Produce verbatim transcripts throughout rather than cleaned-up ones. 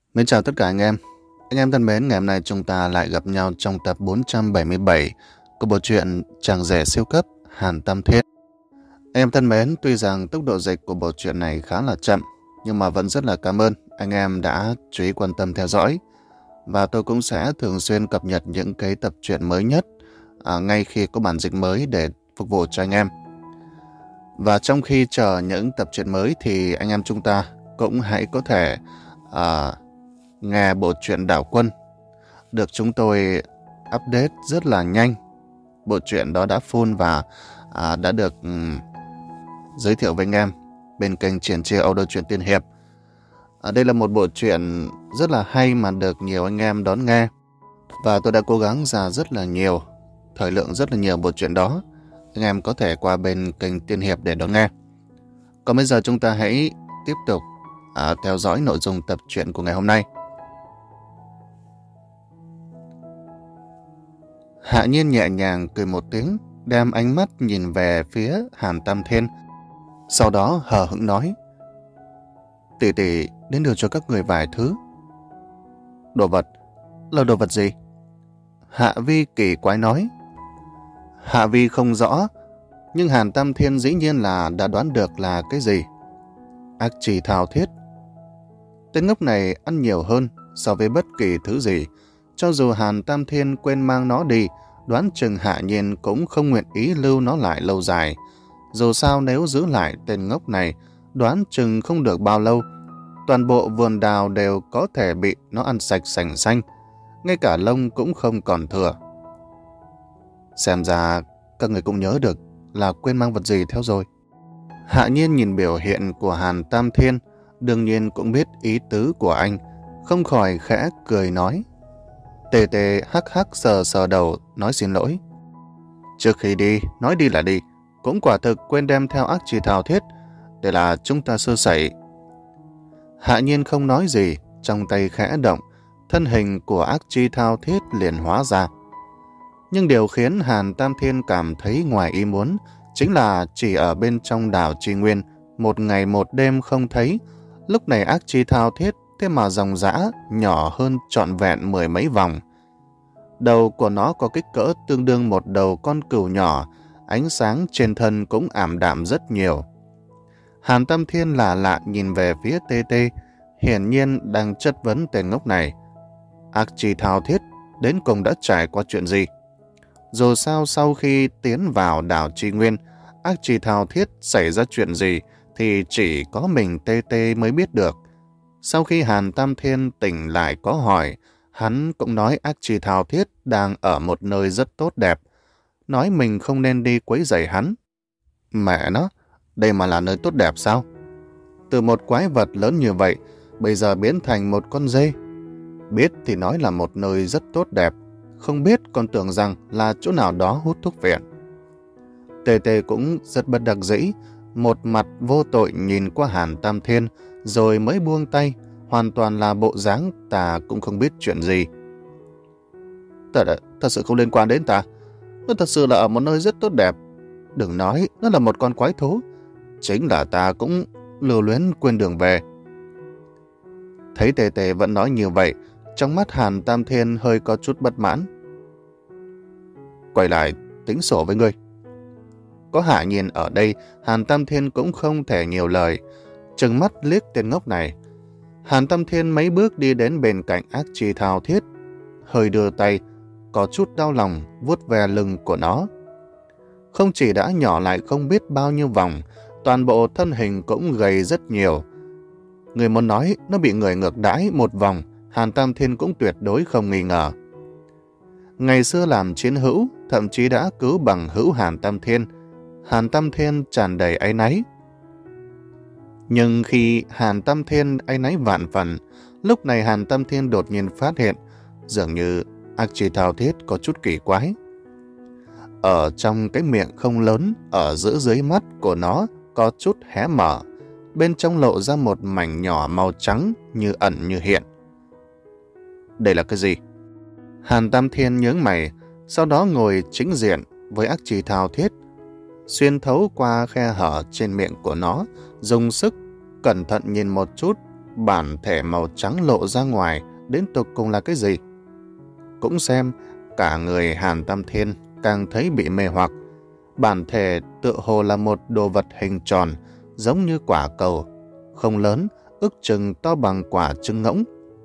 Mến chào tất cả anh em. Anh em thân mến, ngày hôm nay chúng ta lại gặp nhau trong tập bốn trăm bảy mươi bảy của bộ truyện Chàng rể siêu cấp Hàn Tam Thiên. Anh em thân mến, tuy rằng tốc độ dịch của bộ truyện này khá là chậm, nhưng mà vẫn rất là cảm ơn anh em đã chú ý quan tâm theo dõi. Và tôi cũng sẽ thường xuyên cập nhật những cái tập truyện mới nhất à, ngay khi có bản dịch mới để phục vụ cho anh em. Và trong khi chờ những tập truyện mới thì anh em chúng ta cũng hãy có thể à, nghe bộ truyện Đảo Quân được chúng tôi update rất là nhanh. Bộ truyện đó đã full và à, đã được um, giới thiệu với anh em bên kênh Triển Chia Audio Truyện Tiên Hiệp. À, đây là một bộ truyện rất là hay mà được nhiều anh em đón nghe, và tôi đã cố gắng ra rất là nhiều, thời lượng rất là nhiều bộ truyện đó. Anh em có thể qua bên kênh Tiên Hiệp để đón nghe. Còn bây giờ chúng ta hãy tiếp tục à, theo dõi nội dung tập truyện của ngày hôm nay. Hạ Nhiên nhẹ nhàng cười một tiếng, đem ánh mắt nhìn về phía Hàn Tam Thiên. Sau đó hờ hững nói: Tỷ tỷ đến đưa cho các người vài thứ. Đồ vật? Là đồ vật gì? Hạ Vi kỳ quái nói. Hạ Vi không rõ, nhưng Hàn Tam Thiên dĩ nhiên là đã đoán được là cái gì. Ác trì thao thiết. Tên ngốc này ăn nhiều hơn so với bất kỳ thứ gì. Cho dù Hàn Tam Thiên quên mang nó đi, đoán chừng Hạ Nhiên cũng không nguyện ý lưu nó lại lâu dài. Dù sao nếu giữ lại tên ngốc này, đoán chừng không được bao lâu, toàn bộ vườn đào đều có thể bị nó ăn sạch sành xanh, ngay cả lông cũng không còn thừa. Xem ra các người cũng nhớ được là quên mang vật gì theo rồi. Hạ Nhiên nhìn biểu hiện của Hàn Tam Thiên, đương nhiên cũng biết ý tứ của anh, không khỏi khẽ cười nói. Tê tê hắc hắc sờ sờ đầu, nói xin lỗi. Trước khi đi, nói đi là đi, cũng quả thực quên đem theo ác trì thao thiết, để là chúng ta sơ sẩy. Hạ Nhiên không nói gì, trong tay khẽ động, thân hình của ác trì thao thiết liền hóa ra. Nhưng điều khiến Hàn Tam Thiên cảm thấy ngoài ý muốn chính là chỉ ở bên trong đảo Tri Nguyên, một ngày một đêm không thấy, lúc này ác trì thao thiết thế mà ròng rã nhỏ hơn trọn vẹn mười mấy vòng. Đầu của nó có kích cỡ tương đương một đầu con cừu nhỏ, ánh sáng trên thân cũng ảm đạm rất nhiều. Hàn Tam Thiên lạ lạ nhìn về phía Tê Tê, hiển nhiên đang chất vấn tên ngốc này. Ác trì thao thiết đến cùng đã trải qua chuyện gì? Dù sao sau khi tiến vào đảo Tri Nguyên, ác trì thao thiết xảy ra chuyện gì thì chỉ có mình Tê Tê mới biết được. Sau khi Hàn Tam Thiên tỉnh lại có hỏi, hắn cũng nói ác trì thao thiết đang ở một nơi rất tốt đẹp, nói mình không nên đi quấy rầy hắn. Mẹ nó, đây mà là nơi tốt đẹp sao? Từ một quái vật lớn như vậy, bây giờ biến thành một con dê. Biết thì nói là một nơi rất tốt đẹp, không biết còn tưởng rằng là chỗ nào đó hút thuốc viện. Tê Tê cũng rất bất đắc dĩ, một mặt vô tội nhìn qua Hàn Tam Thiên, rồi mới buông tay, hoàn toàn là bộ dáng ta cũng không biết chuyện gì. Thật, thật sự không liên quan đến ta. Nó thật sự là ở một nơi rất tốt đẹp. Đừng nói nó là một con quái thú. Chính là ta cũng lưu luyến quên đường về. Thấy Tê Tê vẫn nói như vậy, trong mắt Hàn Tam Thiên hơi có chút bất mãn. Quay lại tính sổ với ngươi. Có Hạ Nhiên ở đây, Hàn Tam Thiên cũng không thể nhiều lời, trừng mắt liếc tên ngốc này. Hàn Tam Thiên mấy bước đi đến bên cạnh ác trì thao thiết, hơi đưa tay, có chút đau lòng vuốt ve lưng của nó. Không chỉ đã nhỏ lại không biết bao nhiêu vòng, toàn bộ thân hình cũng gầy rất nhiều. Người muốn nói nó bị người ngược đãi một vòng, Hàn Tam Thiên cũng tuyệt đối không nghi ngờ. Ngày xưa làm chiến hữu, thậm chí đã cứu bằng hữu Hàn Tam Thiên, Hàn Tam Thiên tràn đầy áy náy. Nhưng khi Hàn Tam Thiên áy náy vạn phần, lúc này Hàn Tam Thiên đột nhiên phát hiện, dường như ác trì thao thiết có chút kỳ quái. Ở trong cái miệng không lớn, ở giữa dưới mắt của nó có chút hé mở, bên trong lộ ra một mảnh nhỏ màu trắng như ẩn như hiện. Đây là cái gì? Hàn Tam Thiên nhướng mày, sau đó ngồi chính diện với ác trì thao thiết, xuyên thấu qua khe hở trên miệng của nó, dùng sức cẩn thận nhìn một chút bản thể màu trắng lộ ra ngoài đến tột cùng là cái gì. Cũng xem, cả người Hàn Tam Thiên càng thấy bị mê hoặc. Bản thể tựa hồ là một đồ vật hình tròn, giống như quả cầu, không lớn, ước chừng to bằng quả trứng ngỗng.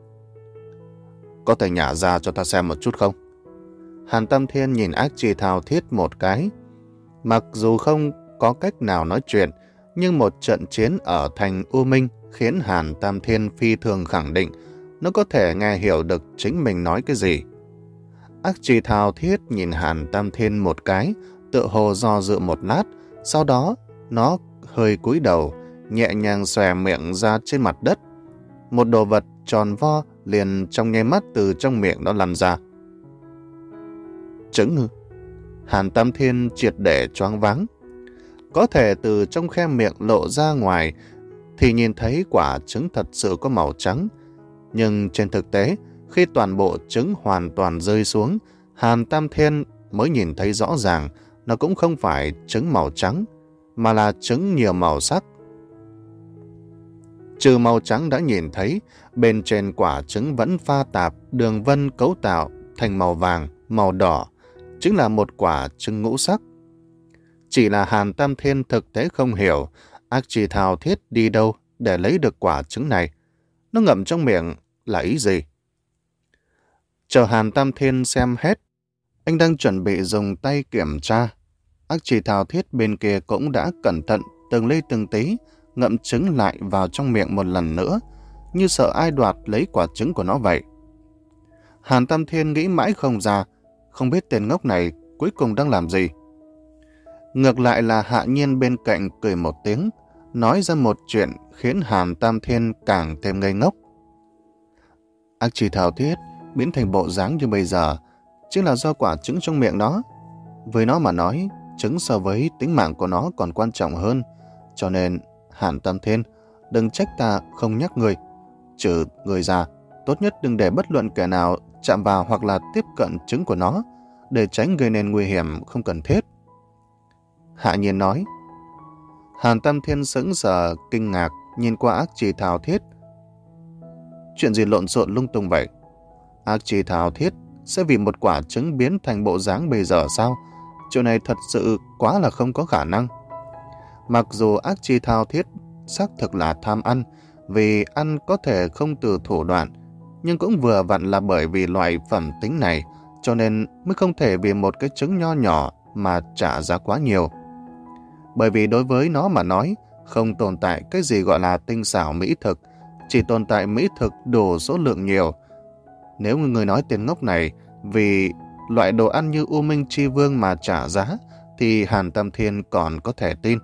Có thể nhả ra cho ta xem một chút không? Hàn Tam Thiên nhìn Ác Chi Thao Thiết một cái. Mặc dù không có cách nào nói chuyện, nhưng một trận chiến ở thành U Minh khiến Hàn Tam Thiên phi thường khẳng định nó có thể nghe hiểu được chính mình nói cái gì. Ác Chi Thao Thiết nhìn Hàn Tam Thiên một cái, tựa hồ do dự một lát, sau đó nó hơi cúi đầu, nhẹ nhàng xòe miệng ra trên mặt đất. Một đồ vật tròn vo liền trong nháy mắt từ trong miệng nó lăn ra. Trứng ư? Hàn Tam Thiên triệt để choáng váng. Có thể từ trong khe miệng lộ ra ngoài thì nhìn thấy quả trứng thật sự có màu trắng. Nhưng trên thực tế, khi toàn bộ trứng hoàn toàn rơi xuống, Hàn Tam Thiên mới nhìn thấy rõ ràng nó cũng không phải trứng màu trắng, mà là trứng nhiều màu sắc. Trừ màu trắng đã nhìn thấy, bên trên quả trứng vẫn pha tạp đường vân cấu tạo thành màu vàng, màu đỏ, chính là một quả trứng ngũ sắc. Chỉ là Hàn Tam Thiên thực tế không hiểu Ác Chi Thao Thiết đi đâu để lấy được quả trứng này. Nó ngậm trong miệng là ý gì? Chờ Hàn Tam Thiên xem hết, anh đang chuẩn bị dùng tay kiểm tra. Ác Chi Thao Thiết bên kia cũng đã cẩn thận từng ly từng tí ngậm trứng lại vào trong miệng một lần nữa, như sợ ai đoạt lấy quả trứng của nó vậy. Hàn Tam Thiên nghĩ mãi không ra, không biết tên ngốc này cuối cùng đang làm gì. Ngược lại là Hạ Nhiên bên cạnh cười một tiếng, nói ra một chuyện khiến Hàn Tam Thiên càng thêm ngây ngốc. Ác Chi Thao Thiết biến thành bộ dáng như bây giờ chính là do quả trứng trong miệng nó. Với nó mà nói, trứng so với tính mạng của nó còn quan trọng hơn. Cho nên, Hàn Tam Thiên, đừng trách ta không nhắc người. Trừ người già, tốt nhất đừng để bất luận kẻ nào chạm vào hoặc là tiếp cận trứng của nó, để tránh gây nên nguy hiểm không cần thiết. Hạ Nhiên nói. Hàn Tam Thiên sững sờ kinh ngạc nhìn qua Ác Chi Thao Thiết. Chuyện gì lộn xộn lung tung vậy? Ác Chi Thao Thiết sẽ vì một quả trứng biến thành bộ dáng bây giờ sao? Chuyện này thật sự quá là không có khả năng. Mặc dù Ác Chi Thao Thiết xác thực là tham ăn, vì ăn có thể không từ thủ đoạn, nhưng cũng vừa vặn là bởi vì loại phẩm tính này, cho nên mới không thể vì một cái trứng nho nhỏ mà trả giá quá nhiều. Bởi vì đối với nó mà nói, không tồn tại cái gì gọi là tinh xảo mỹ thực, chỉ tồn tại mỹ thực đủ số lượng nhiều. Nếu người nói tên ngốc này vì loại đồ ăn như U Minh Chi Vương mà trả giá, thì Hàn Tam Thiên còn có thể tin.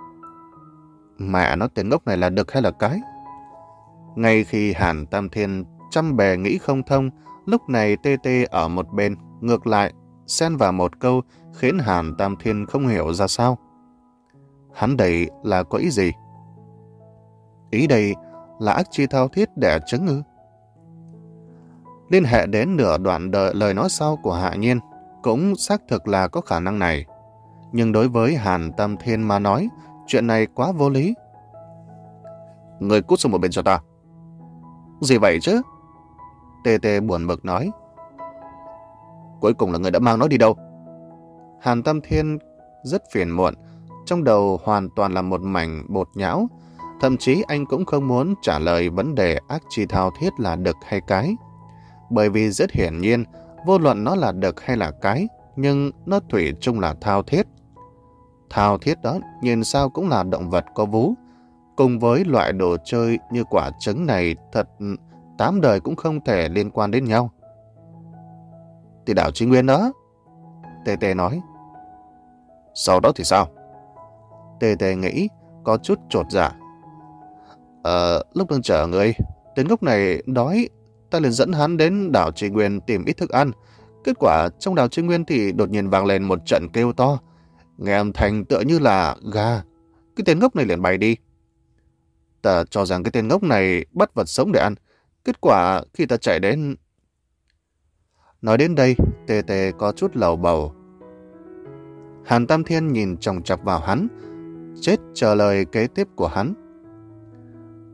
Mẹ nó, tên ngốc này là đực hay là cái? Ngay khi Hàn Tam Thiên trăm bề nghĩ không thông, lúc này Tê Tê ở một bên, ngược lại, xen vào một câu khiến Hàn Tam Thiên không hiểu ra sao. Hắn đây là có ý gì? Ý đây là Ác Chi Thao Thiết đẻ trứng ư? Liên hệ đến nửa đoạn đời lời nói sau của Hạ Nhiên, cũng xác thực là có khả năng này. Nhưng đối với Hàn Tam Thiên mà nói, chuyện này quá vô lý. Người cút xuống một bên cho ta. Gì vậy chứ? Tê Tê buồn bực nói. Cuối cùng là người đã mang nó đi đâu? Hàn Tam Thiên rất phiền muộn, trong đầu hoàn toàn là một mảnh bột nhão. Thậm chí anh cũng không muốn trả lời vấn đề Ác Chi Thao Thiết là đực hay cái. Bởi vì rất hiển nhiên, vô luận nó là đực hay là cái, nhưng nó thủy chung là thao thiết. Thao thiết đó nhìn sao cũng là động vật có vú. Cùng với loại đồ chơi như quả trứng này, thật tám đời cũng không thể liên quan đến nhau. Thì đảo Chí Nguyên đó. Tê Tê nói. Sau đó thì sao? Tê Tê nghĩ có chút chột dạ. Ờ, lúc đang chờ người, tên ngốc này đói, ta liền dẫn hắn đến đảo Chí Nguyên tìm ít thức ăn. Kết quả trong đảo Chí Nguyên thì đột nhiên vang lên một trận kêu to. Nghe âm thanh tựa như là gà. Cái tên ngốc này liền bay đi. Ta cho rằng cái tên ngốc này bắt vật sống để ăn. Kết quả khi ta chạy đến... Nói đến đây, Tê Tê có chút lầu bầu. Hàn Tam Thiên nhìn chòng chọc vào hắn, chết chờ lời kế tiếp của hắn.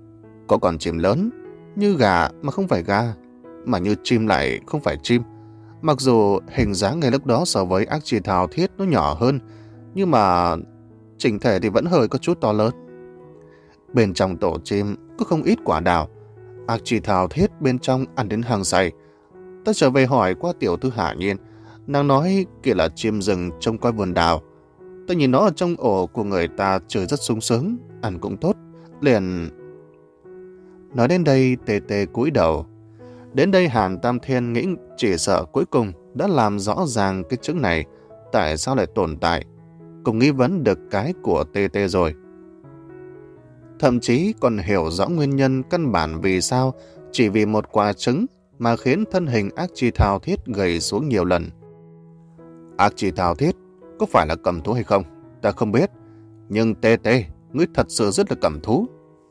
Có con chim lớn, như gà mà không phải gà, mà như chim lại không phải chim. Mặc dù hình dáng ngay lúc đó so với ác chi thao thiết nó nhỏ hơn, nhưng mà chỉnh thể thì vẫn hơi có chút to lớn. Bên trong tổ chim có không ít quả đào. Ác chi thao thiết bên trong ăn đến hàng say. Ta trở về hỏi qua tiểu thư Hạ Nhiên, nàng nói kia là chim rừng trông coi vườn đào. Ta nhìn nó ở trong ổ của người ta chơi rất sung sướng, ăn cũng tốt, liền... Nói đến đây, Tê Tê cúi đầu. Đến đây Hàn Tam Thiên nghĩ chỉ sợ cuối cùng đã làm rõ ràng cái chữ này tại sao lại tồn tại, cùng nghi vấn được cái của Tê Tê rồi. Thậm chí còn hiểu rõ nguyên nhân căn bản vì sao chỉ vì một quả trứng mà khiến thân hình ác chi thao thiết gầy xuống nhiều lần. Ác chi thao thiết có phải là cầm thú hay không? Ta không biết. Nhưng Tê Tê, ngươi thật sự rất là cầm thú.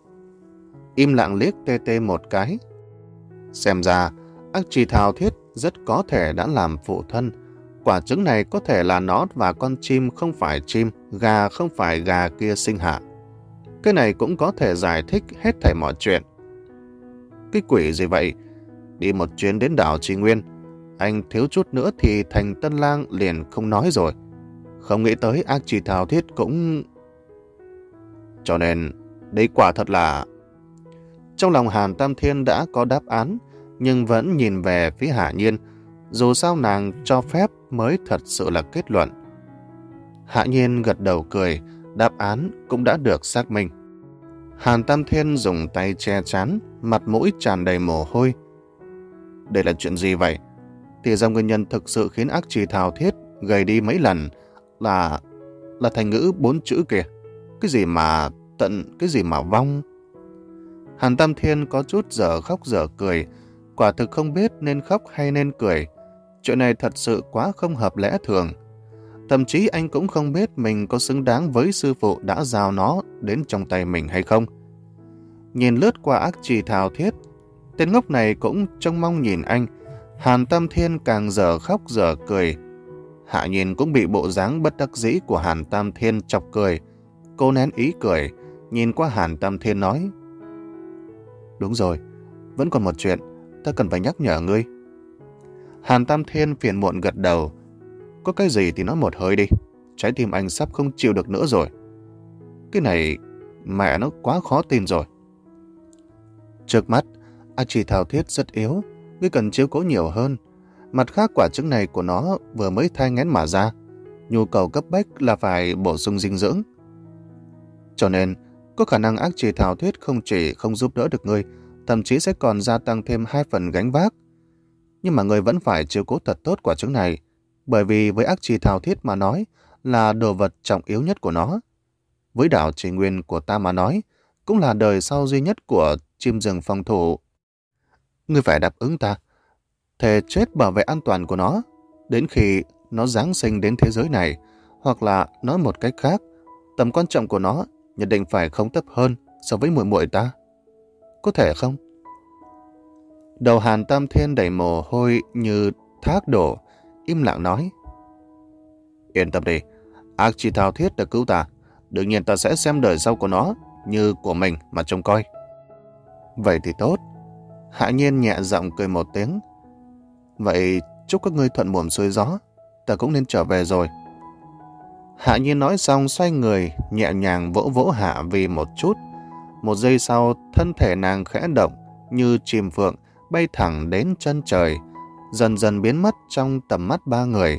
Im lặng liếc Tê Tê một cái. Xem ra, ác chi thao thiết rất có thể đã làm phụ thân. Quả trứng này có thể là nó và con chim không phải chim, gà không phải gà kia sinh hạ. Cái này cũng có thể giải thích hết thảy mọi chuyện. Cái quỷ gì vậy? Đi một chuyến đến đảo Trì Nguyên, anh thiếu chút nữa thì thành Tân Lang liền không nói rồi. Không nghĩ tới ác chi thao thiết cũng... Cho nên, đây quả thật là... Trong lòng Hàn Tam Thiên đã có đáp án, nhưng vẫn nhìn về phía Hạ Nhiên. Dù sao nàng cho phép mới thật sự là kết luận. Hạ Nhiên gật đầu cười, đáp án cũng đã được xác minh. Hàn Tam Thiên dùng tay che chắn, mặt mũi tràn đầy mồ hôi. Đây là chuyện gì vậy? Thì ra nguyên nhân thực sự khiến ác chi thao thiết gầy đi mấy lần là... là thành ngữ bốn chữ kìa. Cái gì mà tận, cái gì mà vong. Hàn Tam Thiên có chút dở khóc dở cười, quả thực không biết nên khóc hay nên cười. Chuyện này thật sự quá không hợp lẽ thường. Thậm chí anh cũng không biết mình có xứng đáng với sư phụ đã giao nó đến trong tay mình hay không. Nhìn lướt qua ác chi thao thiết, tên ngốc này cũng trông mong nhìn anh. Hàn Tam Thiên càng dở khóc dở cười. Hạ Nhiên cũng bị bộ dáng bất đắc dĩ của Hàn Tam Thiên chọc cười. Cô nén ý cười, nhìn qua Hàn Tam Thiên nói: Đúng rồi, vẫn còn một chuyện, ta cần phải nhắc nhở ngươi. Hàn Tam Thiên phiền muộn gật đầu. Có cái gì thì nói một hơi đi, trái tim anh sắp không chịu được nữa rồi. Cái này, mẹ nó quá khó tin rồi. Trước mắt, ác chi thao thiết rất yếu, ngươi cần chiếu cố nhiều hơn. Mặt khác, quả trứng này của nó vừa mới thai nghén mà ra, nhu cầu cấp bách là phải bổ sung dinh dưỡng. Cho nên, có khả năng ác chi thao thiết không chỉ không giúp đỡ được ngươi, thậm chí sẽ còn gia tăng thêm hai phần gánh vác. Nhưng mà ngươi vẫn phải chiếu cố thật tốt quả trứng này, bởi vì với ác chi thao thiết mà nói là đồ vật trọng yếu nhất của nó. Với đảo Trì Nguyên của ta mà nói, cũng là đời sau duy nhất của chim rừng phòng thủ. Ngươi phải đáp ứng ta, thề chết bảo vệ an toàn của nó, đến khi nó giáng sinh đến thế giới này, hoặc là nói một cách khác, tầm quan trọng của nó nhất định phải không thấp hơn so với muội muội ta. Có thể không? Đầu Hàn Tam Thiên đầy mồ hôi như thác đổ, im lặng nói: Yên tâm đi, ác chi thao thiết đã cứu ta, đương nhiên ta sẽ xem đời sau của nó như của mình mà trông coi. Vậy thì tốt. Hạ Nhiên nhẹ giọng cười một tiếng. Vậy chúc các ngươi thuận buồm xuôi gió, ta cũng nên trở về rồi. Hạ Nhiên nói xong xoay người, nhẹ nhàng vỗ vỗ Hạ Vi một chút. Một giây sau, thân thể nàng khẽ động, như chim phượng, bay thẳng đến chân trời, dần dần biến mất trong tầm mắt ba người.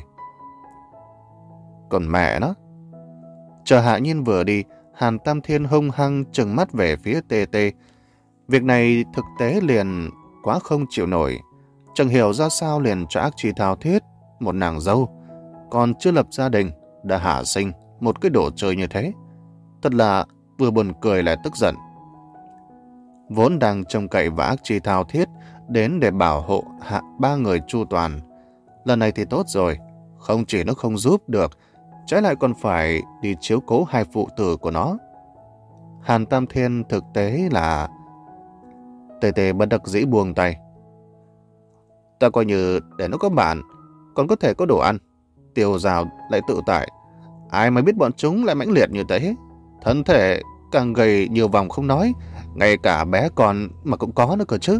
Còn mẹ nó! Chờ Hạ Nhiên vừa đi, Hàn Tam Thiên hung hăng trừng mắt về phía Tê Tê. Việc này thực tế liền quá không chịu nổi. Chẳng hiểu ra sao liền cho ác chi thao thiết, một nàng dâu, còn chưa lập gia đình, đã hạ sinh một cái đồ chơi như thế. Thật là vừa buồn cười lại tức giận. Vốn đang trông cậy vào ác chi thao thiết đến để bảo hộ hạ ba người chu toàn. Lần này thì tốt rồi, không chỉ nó không giúp được, trái lại còn phải đi chiếu cố hai phụ tử của nó. Hàn Tam Thiên thực tế là... Tê Tê bất đắc dĩ buông tay. Ta coi như để nó có bạn, còn có thể có đồ ăn, tiêu rào lại tự tại. Ai mà biết bọn chúng lại mãnh liệt như thế. Thân thể càng gầy nhiều vòng không nói, Ngay cả bé con mà cũng có nữa cơ chứ.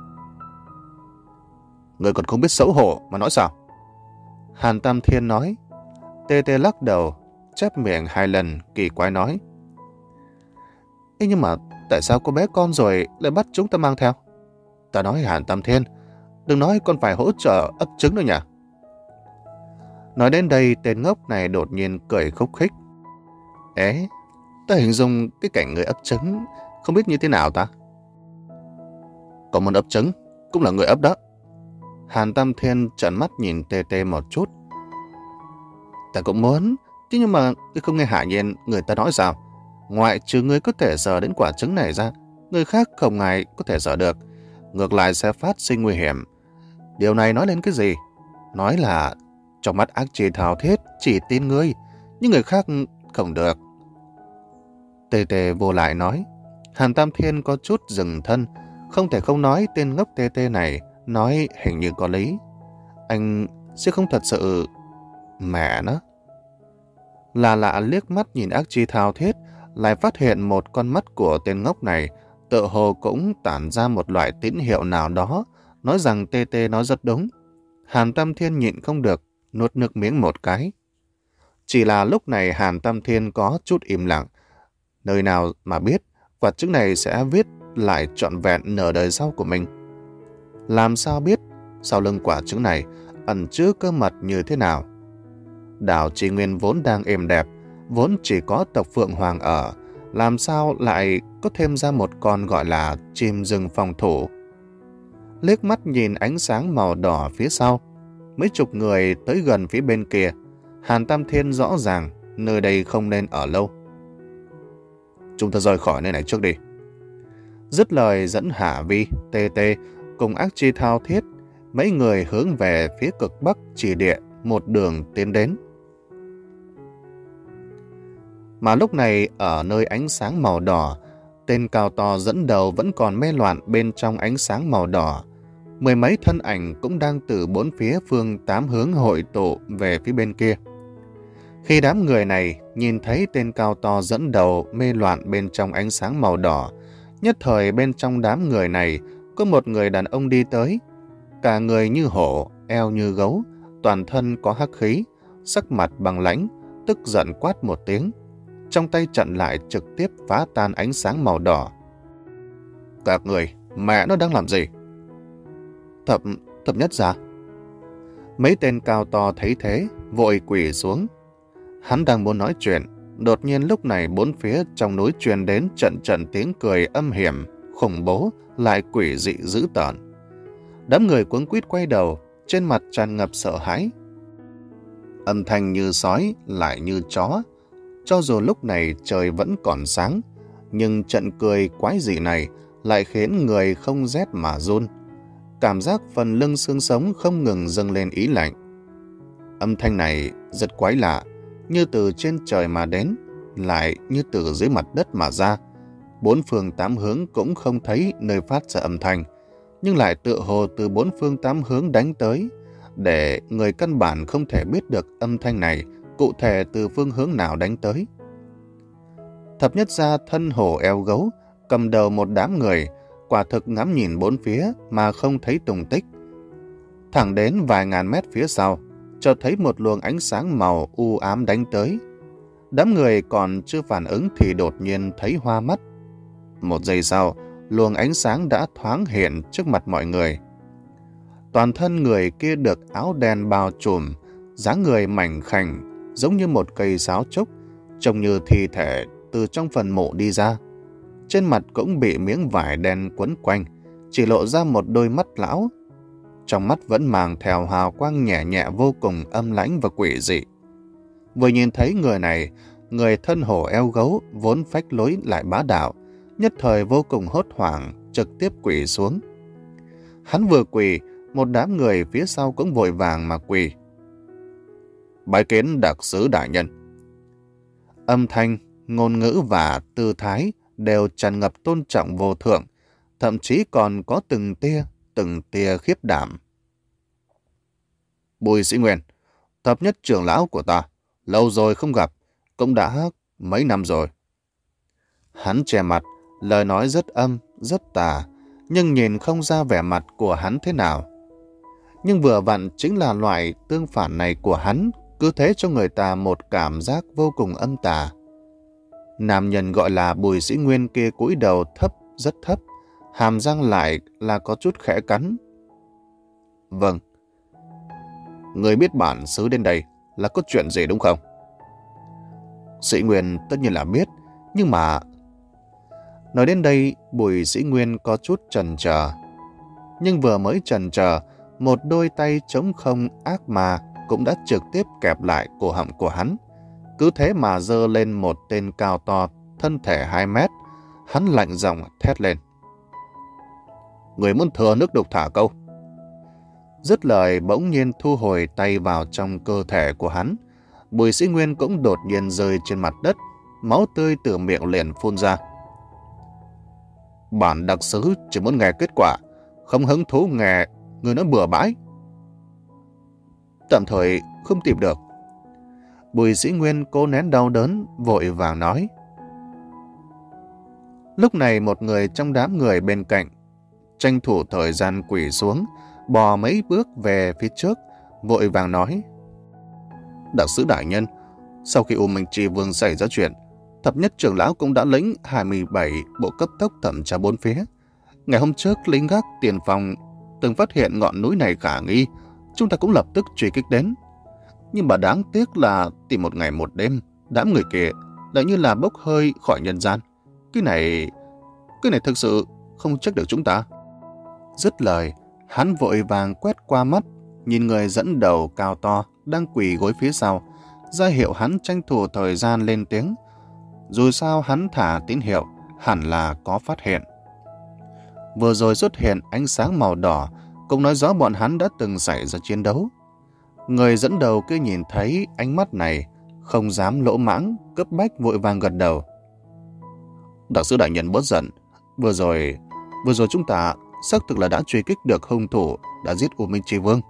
Người còn không biết xấu hổ mà nói sao? Hàn Tam Thiên nói. Tê Tê lắc đầu, chép miệng hai lần, kỳ quái nói. Ê, nhưng mà tại sao có bé con rồi lại bắt chúng ta mang theo? Ta nói Hàn Tam Thiên, đừng nói con phải hỗ trợ ấp trứng đâu nhỉ? Nói đến đây, tên ngốc này đột nhiên cười khúc khích. Ế, ta hình dung cái cảnh người ấp trứng không biết như thế nào ta? Còn muốn ấp trứng, cũng là người ấp đó. Hàn Tam Thiên trợn mắt nhìn Tê Tê một chút. Ta cũng muốn, chứ nhưng mà không nghe Hạ Nhiên người ta nói sao? Ngoại trừ người có thể sờ đến quả trứng này ra, người khác không ai có thể sờ được. Ngược lại sẽ phát sinh nguy hiểm. Điều này nói lên cái gì? Nói là trong mắt ác trì thao thiết chỉ tin ngươi, nhưng người khác không được. Tê Tê vô lại nói. Hàn Tam Thiên có chút dừng thân, không thể không nói tên ngốc Tê Tê này nói hình như có lý. Anh sẽ không thật sự... Mẹ nó. Là lạ liếc mắt nhìn ác chi thao thiết, lại phát hiện một con mắt của tên ngốc này tựa hồ cũng tản ra một loại tín hiệu nào đó, nói rằng Tê Tê nói rất đúng. Hàn Tam Thiên nhịn không được, nuốt nước miếng một cái. Chỉ là lúc này Hàn Tam Thiên có chút im lặng. Nơi nào mà biết quả trứng này sẽ viết lại trọn vẹn nửa đời sau của mình. Làm sao biết sau lưng quả trứng này ẩn chứa cơ mật như thế nào? Đảo Trì Nguyên vốn đang êm đẹp, vốn chỉ có tộc Phượng Hoàng ở, làm sao lại có thêm ra một con gọi là chim rừng phòng thủ? Liếc mắt nhìn ánh sáng màu đỏ phía sau, mấy chục người tới gần phía bên kia, Hàn Tam Thiên rõ ràng nơi đây không nên ở lâu. Chúng ta rời khỏi nơi này trước đi. Dứt lời dẫn Hạ Vi, Tê Tê cùng ác chi thao thiết, mấy người hướng về phía cực bắc chỉ địa một đường tiến đến. Mà lúc này ở nơi ánh sáng màu đỏ, tên cao to dẫn đầu vẫn còn mê loạn bên trong ánh sáng màu đỏ. Mười mấy thân ảnh cũng đang từ bốn phía phương tám hướng hội tụ về phía bên kia. Khi đám người này nhìn thấy tên cao to dẫn đầu mê loạn bên trong ánh sáng màu đỏ, nhất thời bên trong đám người này có một người đàn ông đi tới. Cả người như hổ, eo như gấu, toàn thân có hắc khí, sắc mặt bằng lãnh, tức giận quát một tiếng. Trong tay chặn lại trực tiếp phá tan ánh sáng màu đỏ. Các người, mẹ nó đang làm gì? Thập, thập nhất ra. Mấy tên cao to thấy thế, vội quỳ xuống. Hắn đang muốn nói chuyện, đột nhiên lúc này bốn phía trong núi truyền đến trận trận tiếng cười âm hiểm, khủng bố, lại quỷ dị dữ tợn. Đám người cuống quýt quay đầu, trên mặt tràn ngập sợ hãi. Âm thanh như sói, lại như chó. Cho dù lúc này trời vẫn còn sáng, nhưng trận cười quái dị này lại khiến người không rét mà run. Cảm giác phần lưng xương sống không ngừng dâng lên ý lạnh. Âm thanh này rất quái lạ, như từ trên trời mà đến, lại như từ dưới mặt đất mà ra. Bốn phương tám hướng cũng không thấy nơi phát ra âm thanh, nhưng lại tựa hồ từ bốn phương tám hướng đánh tới, để người căn bản không thể biết được âm thanh này cụ thể từ phương hướng nào đánh tới. Thập nhất gia thân hổ eo gấu, cầm đầu một đám người, quả thực ngắm nhìn bốn phía mà không thấy tung tích. Thẳng đến vài ngàn mét phía sau, cho thấy một luồng ánh sáng màu u ám đánh tới. Đám người còn chưa phản ứng thì đột nhiên thấy hoa mắt. Một giây sau, luồng ánh sáng đã thoáng hiện trước mặt mọi người. Toàn thân người kia được áo đen bao trùm, dáng người mảnh khảnh, giống như một cây sáo trúc, trông như thi thể từ trong phần mộ đi ra. Trên mặt cũng bị miếng vải đen quấn quanh, chỉ lộ ra một đôi mắt lão. Trong mắt vẫn mang theo hào quang nhẹ nhẹ vô cùng âm lãnh và quỷ dị. Vừa nhìn thấy người này, người thân hổ eo gấu vốn phách lối lại bá đạo, nhất thời vô cùng hốt hoảng, trực tiếp quỳ xuống. Hắn vừa quỳ, một đám người phía sau cũng vội vàng mà quỳ. Bái kiến đặc sứ đại nhân. Âm thanh, ngôn ngữ và tư thái đều tràn ngập tôn trọng vô thượng, thậm chí còn có từng tia, từng tia khiếp đảm. Bùi Sĩ Nguyên, thập nhất trưởng lão của ta, lâu rồi không gặp, cũng đã mấy năm rồi. Hắn che mặt, Lời nói rất âm, rất tà, nhưng nhìn không ra vẻ mặt của hắn thế nào. Nhưng vừa vặn chính là loại tương phản này của hắn, cứ thế cho người ta một cảm giác vô cùng âm tà. Nam nhân gọi là Bùi Sĩ Nguyên kia cúi đầu thấp, rất thấp, hàm răng lại là có chút khẽ cắn. Vâng. Người biết bản xứ đến đây là có chuyện gì đúng không? Sĩ Nguyên tất nhiên là biết, nhưng mà... Nói đến đây, Bùi Sĩ Nguyên có chút chần chờ. Nhưng vừa mới chần chờ, một đôi tay trống không ác ma cũng đã trực tiếp kẹp lại cổ họng của hắn. Cứ thế mà giơ lên một tên cao to, thân thể hai mét. Hắn lạnh giọng thét lên. Người muốn thừa nước đục thả câu. Dứt lời bỗng nhiên thu hồi tay vào trong cơ thể của hắn. Bùi Sĩ Nguyên cũng đột nhiên rơi trên mặt đất, máu tươi từ miệng liền phun ra. Bản đặc sứ chỉ muốn nghe kết quả, không hứng thú nghe người nói bừa bãi. Tạm thời không tìm được. Bùi Sĩ Nguyên cố nén đau đớn, vội vàng nói. Lúc này một người trong đám người bên cạnh tranh thủ thời gian quỳ xuống, bò mấy bước về phía trước, vội vàng nói. Đặc sứ đại nhân, sau khi U Minh Chi Vương xảy ra chuyện, thập nhất trưởng lão cũng đã lĩnh hai mươi bảy bộ cấp tốc thẩm tra bốn phía. Ngày hôm trước, lính gác tiền phòng từng phát hiện ngọn núi này khả nghi, chúng ta cũng lập tức truy kích đến. Nhưng mà đáng tiếc là tìm một ngày một đêm, đám người kia lại như là bốc hơi khỏi nhân gian. Cái này, cái này thực sự không trách được chúng ta. Dứt lời, hắn vội vàng quét qua mắt, nhìn người dẫn đầu cao to đang quỳ gối phía sau, ra hiệu hắn tranh thủ thời gian lên tiếng. Dù sao hắn thả tín hiệu, hẳn là có phát hiện. Vừa rồi xuất hiện ánh sáng màu đỏ, cũng nói rõ bọn hắn đã từng xảy ra chiến đấu. Người dẫn đầu cứ nhìn thấy ánh mắt này, không dám lỗ mãng, cấp bách vội vàng gật đầu. Đặc sứ đại nhân bớt giận, vừa rồi, vừa rồi chúng ta xác thực là đã truy kích được hung thủ đã giết U Minh Chi Vương.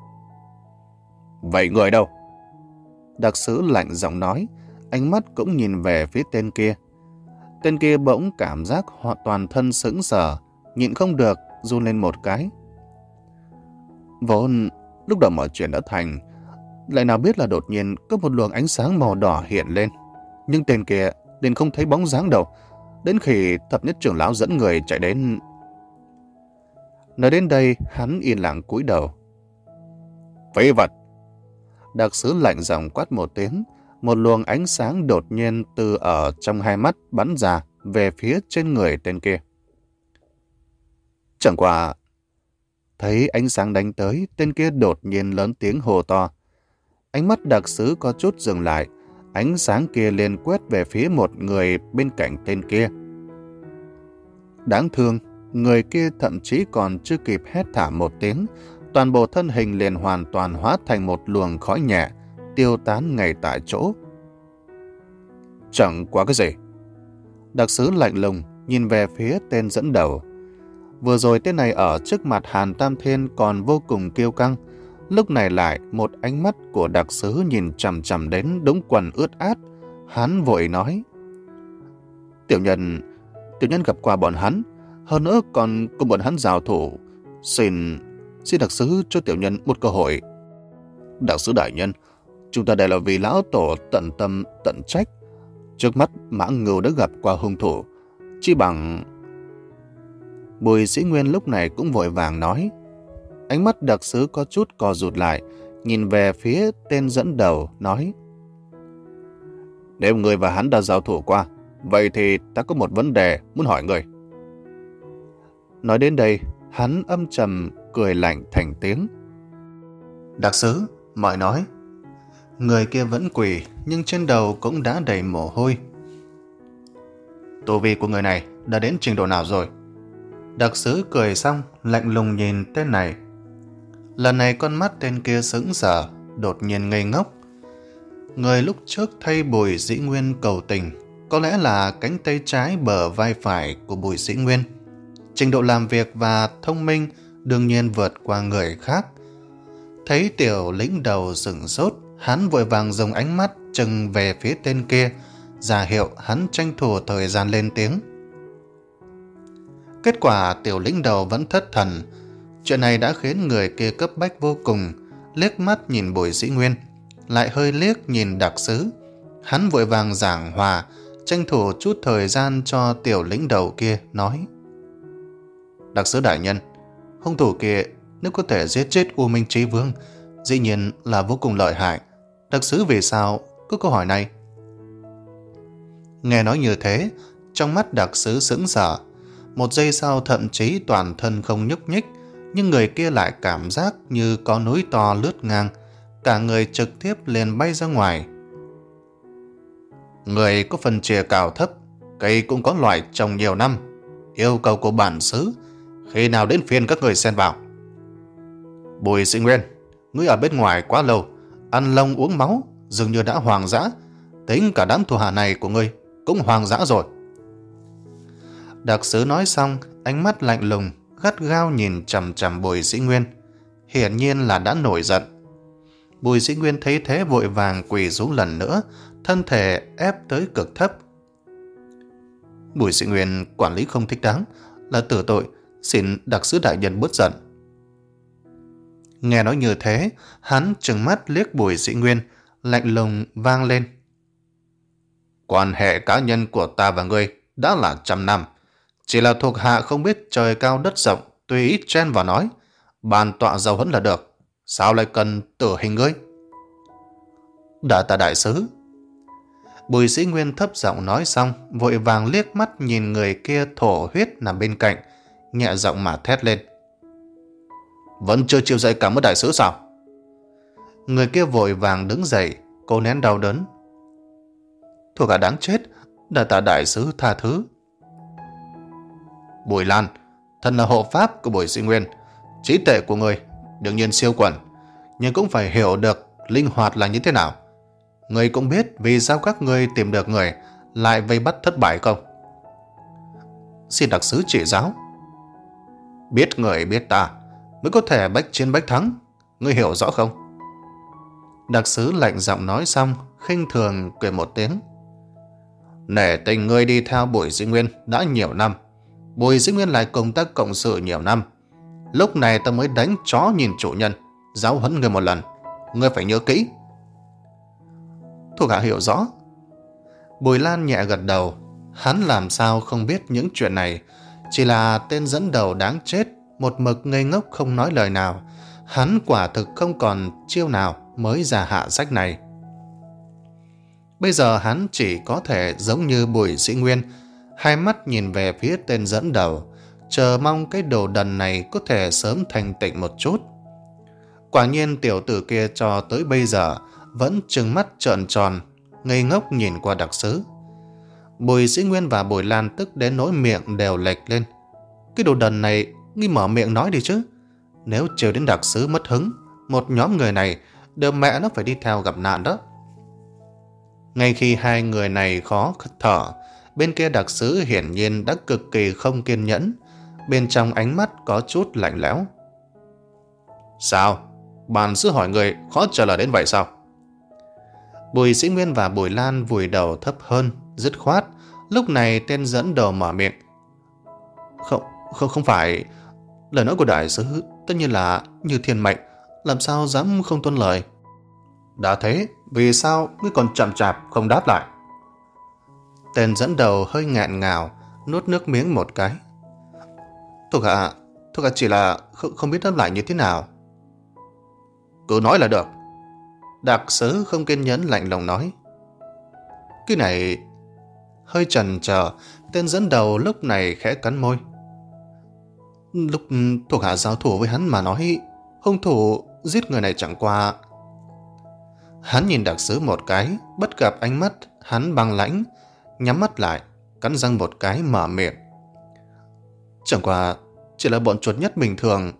Vậy người đâu? Đặc sứ lạnh giọng nói, ánh mắt cũng nhìn về phía tên kia. Tên kia bỗng cảm giác họ toàn thân sững sờ, nhịn không được, run lên một cái. Vốn, lúc đầu mọi chuyện đã thành, lại nào biết là đột nhiên có một luồng ánh sáng màu đỏ hiện lên. Nhưng tên kia liền không thấy bóng dáng đâu, đến khi thập nhất trưởng lão dẫn người chạy đến. Nói đến đây, hắn yên lặng cúi đầu. Phế vật! Đặc sứ lạnh giọng quát một tiếng, một luồng ánh sáng đột nhiên từ ở trong hai mắt bắn ra về phía trên người tên kia. Chẳng qua, thấy ánh sáng đánh tới, tên kia đột nhiên lớn tiếng hô to. Ánh mắt đặc sứ có chút dừng lại, ánh sáng kia liền quét về phía một người bên cạnh tên kia. Đáng thương, người kia thậm chí còn chưa kịp hét thả một tiếng, toàn bộ thân hình liền hoàn toàn hóa thành một luồng khói nhẹ, tiêu tán ngay tại chỗ. Chẳng qua cái gì? Đặc sứ lạnh lùng nhìn về phía tên dẫn đầu. Vừa rồi tên này ở trước mặt Hàn Tam Thiên còn vô cùng kiêu căng, lúc này lại một ánh mắt của đặc sứ nhìn chằm chằm đến đống quần ướt át. Hắn vội nói. Tiểu nhân, tiểu nhân gặp qua bọn hắn, hơn nữa còn cùng bọn hắn giao thủ. Xin, xin đặc sứ cho tiểu nhân một cơ hội. Đặc sứ đại nhân, chúng ta đây là vì lão tổ tận tâm tận trách. Trước mắt Mã Ngưu đã gặp qua hung thủ, chỉ bằng... Bùi Sĩ Nguyên lúc này cũng vội vàng nói. Ánh mắt đặc sứ có chút co rụt lại, nhìn về phía tên dẫn đầu, nói. Nếu người và hắn đã giao thủ qua, vậy thì ta có một vấn đề muốn hỏi người. Nói đến đây, hắn âm trầm cười lạnh thành tiếng. Đặc sứ, mời nói. Người kia vẫn quỳ, nhưng trên đầu cũng đã đầy mồ hôi. Tu vi của người này đã đến trình độ nào rồi? Đặc sứ cười xong, lạnh lùng nhìn tên này. Lần này con mắt tên kia sững sờ, đột nhiên ngây ngốc. Người lúc trước thay Bùi Sĩ Nguyên cầu tình, có lẽ là cánh tay trái bờ vai phải của Bùi Sĩ Nguyên. Trình độ làm việc và thông minh đương nhiên vượt qua người khác. Thấy tiểu lĩnh đầu sửng sốt, hắn vội vàng dùng ánh mắt trừng về phía tên kia, ra hiệu hắn tranh thủ thời gian lên tiếng. Kết quả tiểu lĩnh đầu vẫn thất thần. Chuyện này đã khiến người kia cấp bách vô cùng, liếc mắt nhìn Bùi Sĩ Nguyên, lại hơi liếc nhìn đặc sứ. Hắn vội vàng giảng hòa, tranh thủ chút thời gian cho tiểu lĩnh đầu kia, nói: Đặc sứ đại nhân, hung thủ kia nếu có thể giết chết U Minh Chí Vương, dĩ nhiên là vô cùng lợi hại. Đặc sứ vì sao có câu hỏi này? Nghe nói như thế, trong mắt đặc sứ sững sờ. Một giây sau thậm chí toàn thân không nhúc nhích, nhưng người kia lại cảm giác như có núi to lướt ngang, cả người trực tiếp liền bay ra ngoài. Người có phần chia cao thấp, cây cũng có loại trồng nhiều năm. Yêu cầu của bản xứ, khi nào đến phiên các người xen vào? Bùi Sĩ Nguyên, ngươi ở bên ngoài quá lâu, ăn lông uống máu, dường như đã hoang dã. Tính cả đám thủ hạ này của ngươi cũng hoang dã rồi. Đặc sứ nói xong, ánh mắt lạnh lùng, gắt gao nhìn chằm chằm Bùi Sĩ Nguyên, hiển nhiên là đã nổi giận. Bùi Sĩ Nguyên thấy thế vội vàng quỳ xuống lần nữa, thân thể ép tới cực thấp. Bùi Sĩ Nguyên quản lý không thích đáng, là tử tội, xin đặc sứ đại nhân bớt giận. Nghe nói như thế, hắn trừng mắt liếc Bùi Sĩ Nguyên, lạnh lùng vang lên: Quan hệ cá nhân của ta và ngươi đã là trăm năm, chỉ là thuộc hạ không biết trời cao đất rộng, tùy ý chen vào nói, bàn tọa dầu huấn là được, sao lại cần tử hình ngươi? Đã ta đại sứ. Bùi Sĩ Nguyên thấp giọng nói xong, vội vàng liếc mắt nhìn người kia thổ huyết nằm bên cạnh, nhẹ giọng mà thét lên: Vẫn chưa chịu dậy cảm ơn đại sứ sao? Người kia vội vàng đứng dậy, cố nén đau đớn: Thuộc hạ đáng chết, đã ta đại sứ tha thứ. Bùi Lan, thân là hộ pháp của Bùi Sĩ Nguyên, trí tuệ của người đương nhiên siêu quần, nhưng cũng phải hiểu được linh hoạt là như thế nào. Người cũng biết vì sao các người tìm được người lại vây bắt thất bại không? Xin đặc sứ chỉ giáo. Biết người biết ta mới có thể bách chiến bách thắng, ngươi hiểu rõ không? Đặc sứ lạnh giọng nói xong, khinh thường cười một tiếng: Nể tình ngươi đi theo Bùi Sĩ Nguyên đã nhiều năm, Bùi Sĩ Nguyên lại cùng ta cộng sự nhiều năm, lúc này ta mới đánh chó nhìn chủ nhân, giáo huấn ngươi một lần, ngươi phải nhớ kỹ. Thuộc hạ hiểu rõ. Bùi Lan nhẹ gật đầu, hắn làm sao không biết những chuyện này, chỉ là tên dẫn đầu đáng chết, một mực ngây ngốc không nói lời nào. Hắn quả thực không còn chiêu nào mới ra hạ sách này. Bây giờ hắn chỉ có thể giống như Bùi Sĩ Nguyên, hai mắt nhìn về phía tên dẫn đầu, chờ mong cái đồ đần này có thể sớm thành tịnh một chút. Quả nhiên tiểu tử kia cho tới bây giờ vẫn trừng mắt trợn tròn, ngây ngốc nhìn qua đặc sứ. Bùi Sĩ Nguyên và Bùi Lan tức đến nỗi miệng đều lệch lên. Cái đồ đần này, ngươi mở miệng nói đi chứ. Nếu trêu đến đặc sứ mất hứng, một nhóm người này đều mẹ nó phải đi theo gặp nạn đó. Ngay khi hai người này khó thở, bên kia đặc sứ hiển nhiên đã cực kỳ không kiên nhẫn, bên trong ánh mắt có chút lạnh lẽo. Sao? Bản sứ hỏi người khó trả lời đến vậy sao? Bùi Sĩ Nguyên và Bùi Lan vùi đầu thấp hơn, dứt khoát. Lúc này tên dẫn đầu mở miệng: Không, không, không phải. Lời nói của đại sứ tất nhiên là như thiên mệnh, làm sao dám không tuân lời. Đã thế, vì sao ngươi còn chậm chạp không đáp lại? Tên dẫn đầu hơi ngạn ngào, nuốt nước miếng một cái. Thuộc hạ, thuộc hạ chỉ là không, không biết đáp lại như thế nào. Cứ nói là được. Đặc sứ không kiên nhẫn lạnh lùng nói. Cái này... Hơi chần chờ, tên dẫn đầu lúc này khẽ cắn môi. Lúc thuộc hạ giao thủ với hắn mà nói, hung thủ giết người này chẳng qua... Hắn nhìn đặc sứ một cái, bất gặp ánh mắt hắn băng lãnh, nhắm mắt lại, cắn răng một cái mở miệng. Chẳng qua chỉ là bọn chuột nhất bình thường.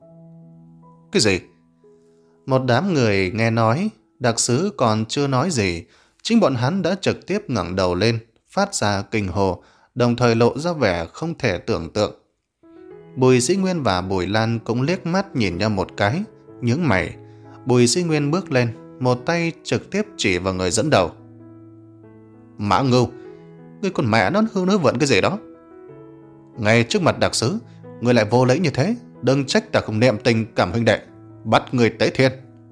Cái gì? Một đám người nghe nói, đặc sứ còn chưa nói gì, chính bọn hắn đã trực tiếp ngẩng đầu lên, phát ra kinh hồ, đồng thời lộ ra vẻ không thể tưởng tượng. Bùi Sĩ Nguyên và Bùi Lan cũng liếc mắt nhìn nhau một cái, nhướng mày. Bùi Sĩ Nguyên bước lên, một tay trực tiếp chỉ vào người dẫn đầu. Mã Ngưu, ngươi còn mẹ nó hư nói vận cái gì đó? Ngay trước mặt đặc sứ, người lại vô lễ như thế, đừng trách ta không niệm tình cảm huynh đệ, bắt người tế thiên.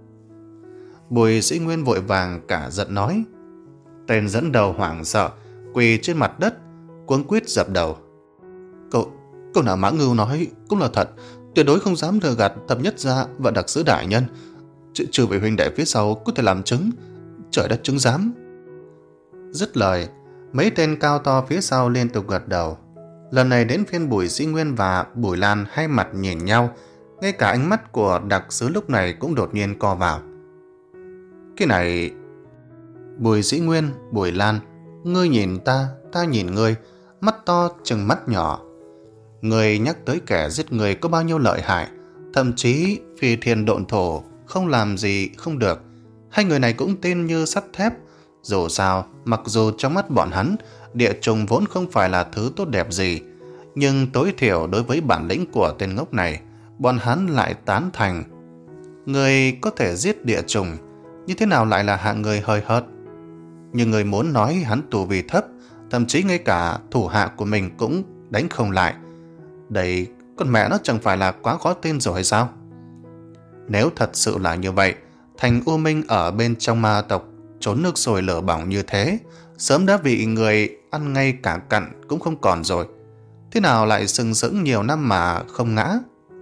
Bùi Sĩ Nguyên vội vàng cả giận nói. Tên dẫn đầu hoảng sợ, quỳ trên mặt đất, cuống quýt dập đầu. Cậu, cậu nào Mã Ngưu nói cũng là thật, tuyệt đối không dám lừa gạt thập nhất gia và đặc sứ đại nhân. Ch trừ vị huynh đệ phía sau có thể làm chứng, trời đất chứng giám. Dứt lời, mấy tên cao to phía sau liên tục gật đầu. Lần này đến phiên Bùi Sĩ Nguyên và Bùi Lan hai mặt nhìn nhau, ngay cả ánh mắt của đặc sứ lúc này cũng đột nhiên co vào. Cái này... Bùi Sĩ Nguyên, Bùi Lan, ngươi nhìn ta, ta nhìn ngươi, mắt to chừng mắt nhỏ. Ngươi nhắc tới kẻ giết người có bao nhiêu lợi hại, thậm chí phi thiên độn thổ không làm gì không được. Hai người này cũng tin như sắt thép. Dù sao, mặc dù trong mắt bọn hắn, địa trùng vốn không phải là thứ tốt đẹp gì, nhưng tối thiểu đối với bản lĩnh của tên ngốc này, bọn hắn lại tán thành. Người có thể giết địa trùng, như thế nào lại là hạng người hời hợt? Nhưng người muốn nói hắn tu vi thấp, thậm chí ngay cả thủ hạ của mình cũng đánh không lại. Đây, con mẹ nó chẳng phải là quá khó tin rồi hay sao? Nếu thật sự là như vậy, thành U Minh ở bên trong ma tộc trốn nước sôi lửa bỏng như thế, sớm đã bị người ăn ngay cả cặn cũng không còn rồi. Thế nào lại sừng sững nhiều năm mà không ngã?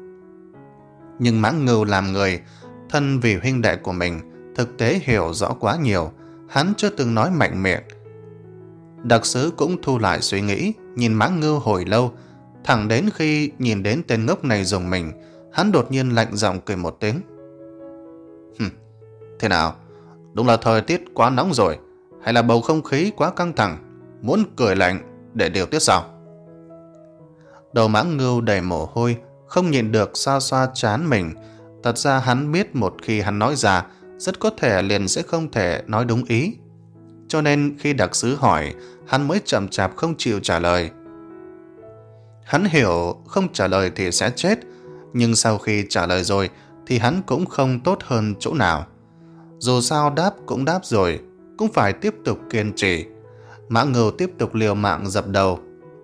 Nhưng Mã Ngưu làm người, thân vì huynh đệ của mình, thực tế hiểu rõ quá nhiều, hắn chưa từng nói mạnh miệng. Đặc sứ cũng thu lại suy nghĩ, nhìn Mã Ngưu hồi lâu, thẳng đến khi nhìn đến tên ngốc này dùng mình, hắn đột nhiên lạnh giọng cười một tiếng. Hừm, thế nào? Đúng là thời tiết quá nóng rồi, hay là bầu không khí quá căng thẳng, muốn cười lạnh để điều tiết sao? Đầu Mã Ngưu đầy mồ hôi, không nhìn được xoa xoa trán mình. Thật ra hắn biết một khi hắn nói ra, rất có thể liền sẽ không thể nói đúng ý. Cho nên khi đặc sứ hỏi, hắn mới chậm chạp không chịu trả lời. Hắn hiểu không trả lời thì sẽ chết, nhưng sau khi trả lời rồi thì hắn cũng không tốt hơn chỗ nào. Dù sao đáp cũng đáp rồi, cũng phải tiếp tục kiên trì. Mã Ngưu tiếp tục liều mạng dập đầu.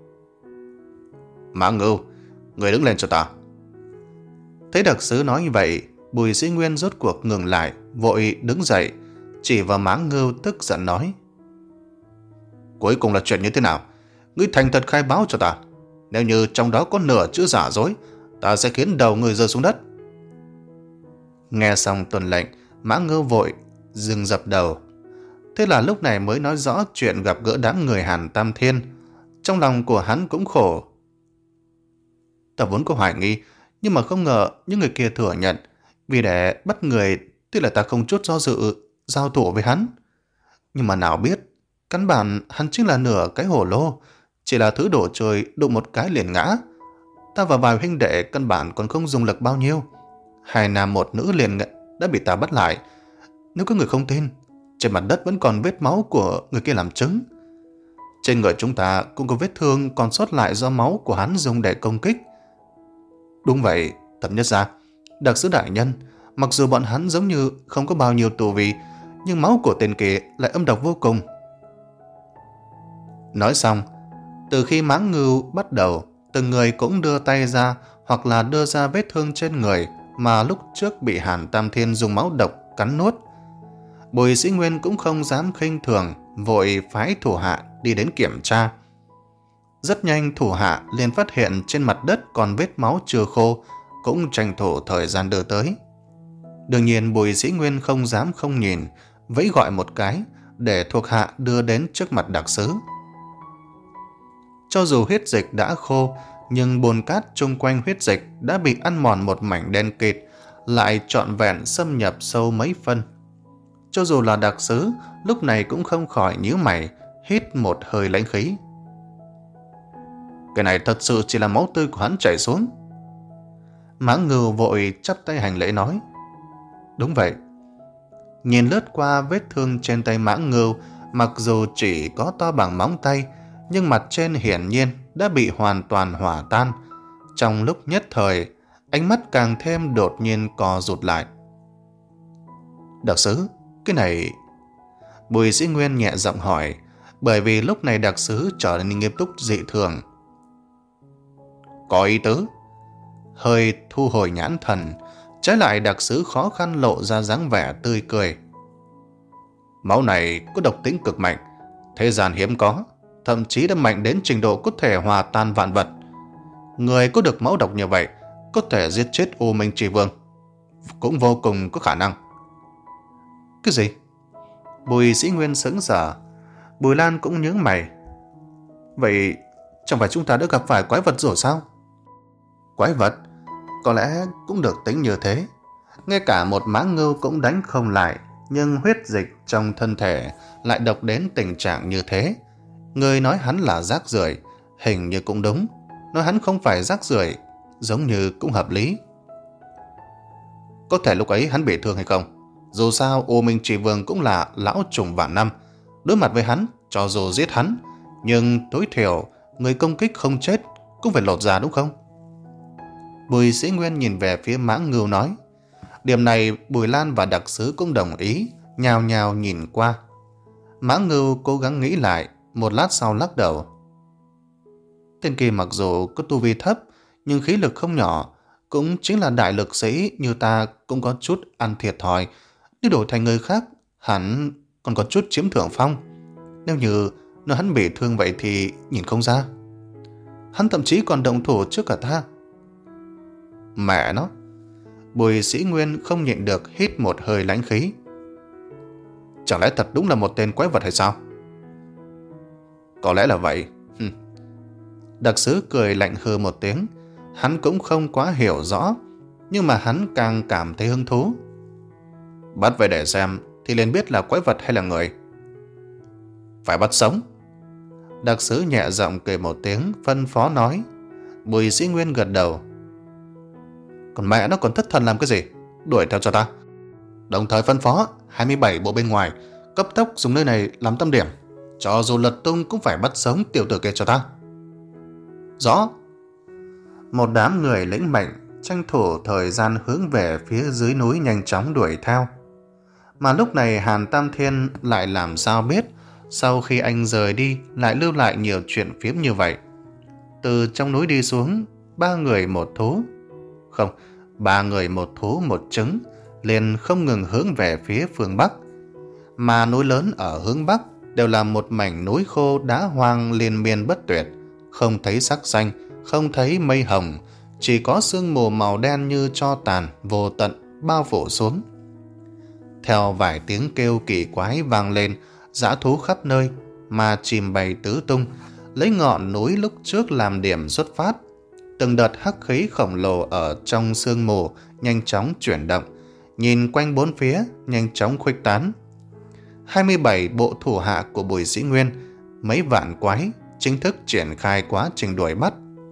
Mã Ngưu, người đứng lên cho ta. Thấy đặc sứ nói như vậy, Bùi Sĩ Nguyên rốt cuộc ngừng lại, vội đứng dậy, chỉ vào Mã Ngưu tức giận nói. Cuối cùng là chuyện như thế nào? Ngươi thành thật khai báo cho ta. Nếu như trong đó có nửa chữ giả dối, ta sẽ khiến đầu người rơi xuống đất. Nghe xong tuần lệnh, Mã Ngưu vội dừng dập đầu. Thế là lúc này mới nói rõ chuyện gặp gỡ đám người Hàn Tam Thiên. Trong lòng của hắn cũng khổ. Ta vốn có hoài nghi, nhưng mà không ngờ những người kia thừa nhận. Vì để bắt người, tức là ta không chút do dự giao thủ với hắn. Nhưng mà nào biết, căn bản hắn chính là nửa cái hổ lô, chỉ là thứ đồ chơi đụng một cái liền ngã. Ta và vài huynh đệ căn bản còn không dùng lực bao nhiêu. Hai nam một nữ liền đã bị ta bắt lại. Nếu có người không tin, trên mặt đất vẫn còn vết máu của người kia làm chứng. Trên người chúng ta cũng có vết thương còn sót lại do máu của hắn dùng để công kích. Đúng vậy, thập nhất gia, đặc sứ đại nhân, mặc dù bọn hắn giống như không có bao nhiêu tù vi, nhưng máu của tên kia lại âm độc vô cùng. Nói xong, từ khi Mã Ngưu bắt đầu, từng người cũng đưa tay ra hoặc là đưa ra vết thương trên người mà lúc trước bị Hàn Tam Thiên dùng máu độc cắn nuốt. Bùi Sĩ Nguyên cũng không dám khinh thường, vội phái thủ hạ đi đến kiểm tra. Rất nhanh thủ hạ liền phát hiện trên mặt đất còn vết máu chưa khô, cũng tranh thủ thời gian đưa tới. Đương nhiên Bùi Sĩ Nguyên không dám không nhìn, vẫy gọi một cái để thuộc hạ đưa đến trước mặt đặc sứ. Cho dù huyết dịch đã khô, nhưng bùn cát chung quanh huyết dịch đã bị ăn mòn một mảnh đen kịt, lại trọn vẹn xâm nhập sâu mấy phân. Cho dù là đặc sứ, lúc này cũng không khỏi nhíu mày, hít một hơi lãnh khí. Cái này thật sự chỉ là máu tươi của hắn chảy xuống. Mã Ngưu vội chắp tay hành lễ nói. Đúng vậy. Nhìn lướt qua vết thương trên tay Mã Ngưu, mặc dù chỉ có to bằng móng tay, nhưng mặt trên hiển nhiên đã bị hoàn toàn hỏa tan. Trong lúc nhất thời, ánh mắt càng thêm đột nhiên co rụt lại. Đặc sứ, cái này... Bùi Sĩ Nguyên nhẹ giọng hỏi, bởi vì lúc này đặc sứ trở nên nghiêm túc dị thường. Có ý tứ. Hơi thu hồi nhãn thần, trái lại đặc sứ khó khăn lộ ra dáng vẻ tươi cười. Máu này có độc tính cực mạnh, thế gian hiếm có, thậm chí đã mạnh đến trình độ có thể hòa tan vạn vật. Người có được máu độc như vậy có thể giết chết U Minh Tri Vương, cũng vô cùng có khả năng. Cái gì? Bùi Sĩ Nguyên sững sờ. Bùi Lan cũng nhướng mày. Vậy chẳng phải chúng ta đã gặp phải quái vật rồi sao? Quái vật? Có lẽ cũng được tính như thế. Ngay cả một mãng ngưu cũng đánh không lại, nhưng huyết dịch trong thân thể lại độc đến tình trạng như thế. Người nói hắn là rác rưởi, hình như cũng đúng. Nói hắn không phải rác rưởi, giống như cũng hợp lý. Có thể lúc ấy hắn bị thương hay không? Dù sao U Minh Tri Vương cũng là lão trùng vạn năm. Đối mặt với hắn, cho dù giết hắn, nhưng tối thiểu người công kích không chết cũng phải lột ra đúng không? Bùi Sĩ Nguyên nhìn về phía mãng ngưu nói. Điểm này Bùi Lan và đặc sứ cũng đồng ý, nhào nhào nhìn qua. Mãng ngưu cố gắng nghĩ lại, một lát sau lắc đầu. Tên kia mặc dù có tu vi thấp, nhưng khí lực không nhỏ, cũng chính là đại lực sĩ như ta cũng có chút ăn thiệt thòi. Nếu đổi thành người khác, hắn còn có chút chiếm thượng phong. Nếu như nó hắn bị thương vậy thì nhìn không ra. Hắn thậm chí còn động thủ trước cả ta. Mẹ nó! Bùi Sĩ Nguyên không nhịn được hít một hơi lãnh khí. Chẳng lẽ thật đúng là một tên quái vật hay sao? Có lẽ là vậy. Hừm. Đặc sứ cười lạnh hừ một tiếng. Hắn cũng không quá hiểu rõ, nhưng mà hắn càng cảm thấy hứng thú. Bắt về để xem thì liền biết là quái vật hay là người. Phải bắt sống. Đặc sứ nhẹ giọng cười một tiếng, phân phó nói. Bùi Sĩ Nguyên gật đầu. Còn mẹ nó còn thất thần làm cái gì? Đuổi theo cho ta. Đồng thời phân phó hai mươi bảy bộ bên ngoài cấp tốc dùng nơi này làm tâm điểm, cho dù lật tung cũng phải bắt sống tiểu tử kia cho ta. Rõ. Một đám người lĩnh mệnh tranh thủ thời gian hướng về phía dưới núi nhanh chóng đuổi theo. Mà lúc này Hàn Tam Thiên lại làm sao biết sau khi anh rời đi lại lưu lại nhiều chuyện phiếm như vậy. Từ trong núi đi xuống, ba người một thú, không, ba người một thú một trứng, liền không ngừng hướng về phía phương Bắc. Mà núi lớn ở hướng Bắc đều là một mảnh núi khô đá hoang liên miên bất tuyệt, không thấy sắc xanh, không thấy mây hồng, chỉ có sương mù màu đen như tro tàn vô tận bao phủ xuống. Theo vài tiếng kêu kỳ quái vang lên, dã thú khắp nơi mà chìm bay tứ tung, lấy ngọn núi lúc trước làm điểm xuất phát. Từng đợt hắc khí khổng lồ ở trong sương mù nhanh chóng chuyển động, nhìn quanh bốn phía nhanh chóng khuếch tán. hai mươi bảy bộ thủ hạ của Bùi Sĩ Nguyên, mấy vạn quái, chính thức triển khai quá trình đuổi bắt.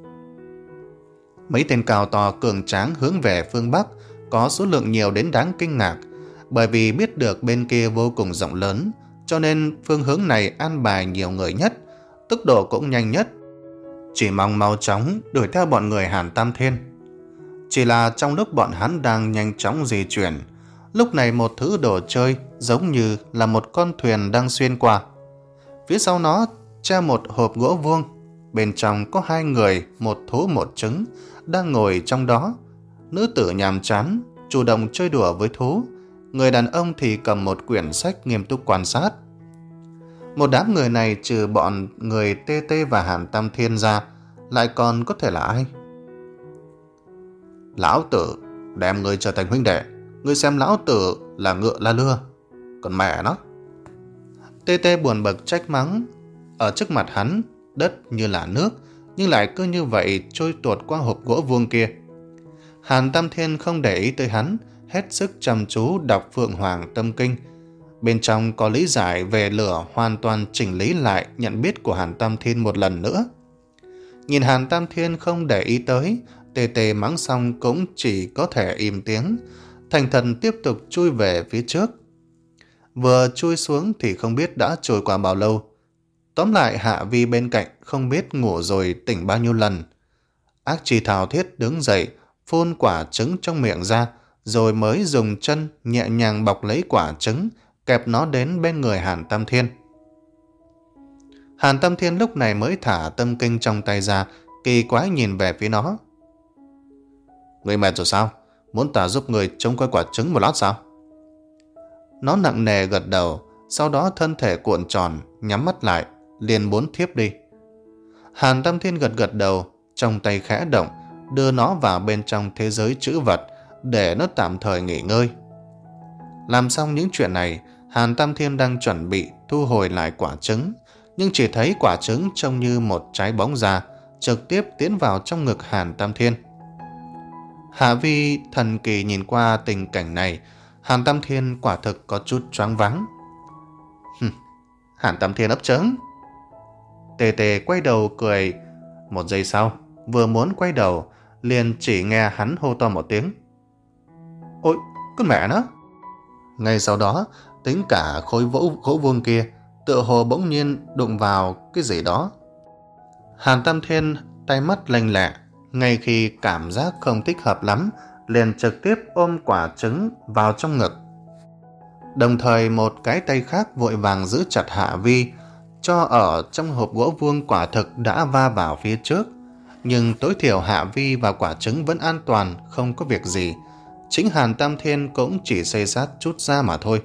Mấy tên cao to cường tráng hướng về phương Bắc có số lượng nhiều đến đáng kinh ngạc, bởi vì biết được bên kia vô cùng rộng lớn, cho nên phương hướng này an bài nhiều người nhất, tốc độ cũng nhanh nhất. Chỉ mong mau chóng đuổi theo bọn người Hàn Tam Thiên. Chỉ là trong lúc bọn hắn đang nhanh chóng di chuyển, lúc này một thứ đồ chơi giống như là một con thuyền đang xuyên qua. Phía sau nó treo một hộp gỗ vuông, bên trong có hai người, một thú một trứng, đang ngồi trong đó. Nữ tử nhàm chán, chủ động chơi đùa với thú. Người đàn ông thì cầm một quyển sách nghiêm túc quan sát. Một đám người này trừ bọn người Tê Tê và Hàn Tam Thiên ra, lại còn có thể là ai? Lão tử đem người trở thành huynh đệ, ngươi xem lão tử là ngựa la lưa, còn mẹ nó. Tê Tê buồn bực trách mắng. Ở trước mặt hắn, đất như là nước, nhưng lại cứ như vậy trôi tuột qua hộp gỗ vuông kia. Hàn Tam Thiên không để ý tới hắn, hết sức chăm chú đọc Phượng Hoàng Tâm Kinh. Bên trong có lý giải về lửa, hoàn toàn chỉnh lý lại nhận biết của Hàn Tam Thiên một lần nữa. Nhìn Hàn Tam Thiên không để ý tới, Tê Tê mắng xong cũng chỉ có thể im tiếng, thành thần tiếp tục chui về phía trước. Vừa chui xuống thì không biết đã trôi qua bao lâu. Tóm lại Hạ Vi bên cạnh không biết ngủ rồi tỉnh bao nhiêu lần. Ác Chi thào thiết đứng dậy, phun quả trứng trong miệng ra, rồi mới dùng chân nhẹ nhàng bọc lấy quả trứng, kẹp nó đến bên người Hàn Tam Thiên. Hàn Tam Thiên lúc này mới thả tâm kinh trong tay ra, kỳ quái nhìn về phía nó. Người mệt rồi sao? Muốn ta giúp người trông coi quả trứng một lát sao? Nó nặng nề gật đầu, sau đó thân thể cuộn tròn, nhắm mắt lại, liền muốn thiếp đi. Hàn Tam Thiên gật gật đầu, trong tay khẽ động, đưa nó vào bên trong thế giới trữ vật để nó tạm thời nghỉ ngơi. Làm xong những chuyện này, Hàn Tam Thiên đang chuẩn bị thu hồi lại quả trứng, nhưng chỉ thấy quả trứng trông như một trái bóng da, trực tiếp tiến vào trong ngực Hàn Tam Thiên. Hạ Vi thần kỳ nhìn qua tình cảnh này, Hàn Tam Thiên quả thực có chút choáng váng. Hàn Tam Thiên ấp trứng. Tề Tề quay đầu cười. Một giây sau, vừa muốn quay đầu, liền chỉ nghe hắn hô to một tiếng. Ôi, con mẹ nó! Ngay sau đó, tính cả khối gỗ gỗ vuông kia tựa hồ bỗng nhiên đụng vào cái gì đó. Hàn Tam Thiên tay mắt lanh lẹ, ngay khi cảm giác không thích hợp lắm, liền trực tiếp ôm quả trứng vào trong ngực. Đồng thời một cái tay khác vội vàng giữ chặt Hạ Vi, cho ở trong hộp gỗ vuông quả thực đã va vào phía trước. Nhưng tối thiểu Hạ Vi và quả trứng vẫn an toàn, không có việc gì. Chính Hàn Tam Thiên cũng chỉ xây sát chút ra mà thôi.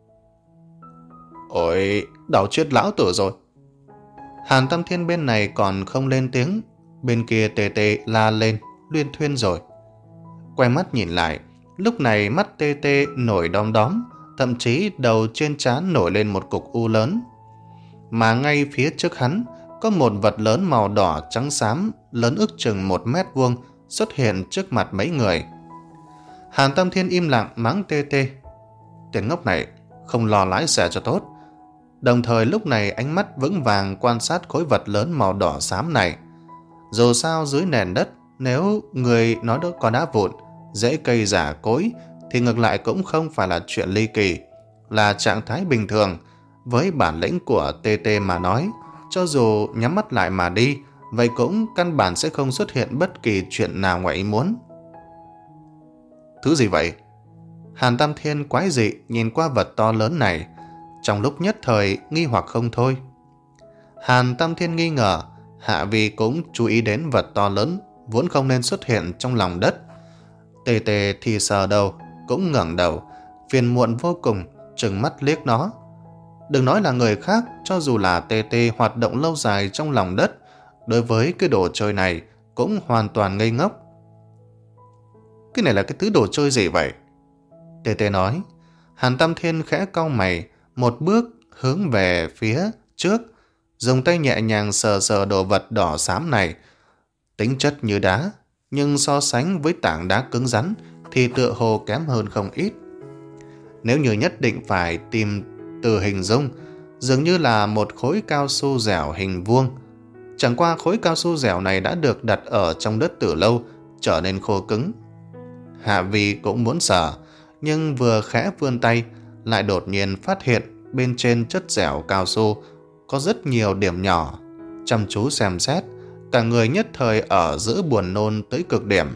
Ôi, đau chết lão tử rồi. Hàn Tam Thiên bên này còn không lên tiếng, bên kia Tê Tê la lên, luyên thuyên rồi. Quay mắt nhìn lại, lúc này mắt Tê Tê nổi đom đóm, thậm chí đầu trên trán nổi lên một cục u lớn. Mà ngay phía trước hắn, có một vật lớn màu đỏ trắng xám, lớn ước chừng một mét vuông, xuất hiện trước mặt mấy người. Hàn Tam Thiên im lặng mắng Tê Tê. Tên ngốc này không lo lái xe cho tốt. Đồng thời lúc này ánh mắt vững vàng quan sát khối vật lớn màu đỏ xám này. Dù sao dưới nền đất, nếu người nó đã có đá vụn, rễ cây giả cối, thì ngược lại cũng không phải là chuyện ly kỳ, là trạng thái bình thường. Với bản lĩnh của Tê Tê mà nói, cho dù nhắm mắt lại mà đi, vậy cũng căn bản sẽ không xuất hiện bất kỳ chuyện nào ngoài ý muốn. Thứ gì vậy? Hàn Tam Thiên quái dị nhìn qua vật to lớn này, trong lúc nhất thời nghi hoặc không thôi. Hàn Tam Thiên nghi ngờ, Hạ Vi cũng chú ý đến vật to lớn vốn không nên xuất hiện trong lòng đất. Tê Tê thì sờ đầu, cũng ngẩng đầu, phiền muộn vô cùng, trừng mắt liếc nó. Đừng nói là người khác, cho dù là Tê Tê hoạt động lâu dài trong lòng đất, đối với cái đồ chơi này cũng hoàn toàn ngây ngốc. Cái này là cái thứ đồ chơi gì vậy? Tê Tê nói. Hàn Tam Thiên khẽ cau mày, một bước hướng về phía trước, dùng tay nhẹ nhàng sờ sờ đồ vật đỏ xám này. Tính chất như đá, nhưng so sánh với tảng đá cứng rắn thì tựa hồ kém hơn không ít. Nếu như nhất định phải tìm từ hình dung, dường như là một khối cao su dẻo hình vuông. Chẳng qua khối cao su dẻo này đã được đặt ở trong đất từ lâu, trở nên khô cứng. Hạ Vi cũng muốn sờ, nhưng vừa khẽ vươn tay, lại đột nhiên phát hiện bên trên chất dẻo cao su có rất nhiều điểm nhỏ. Chăm chú xem xét, cả người nhất thời ở giữa buồn nôn tới cực điểm.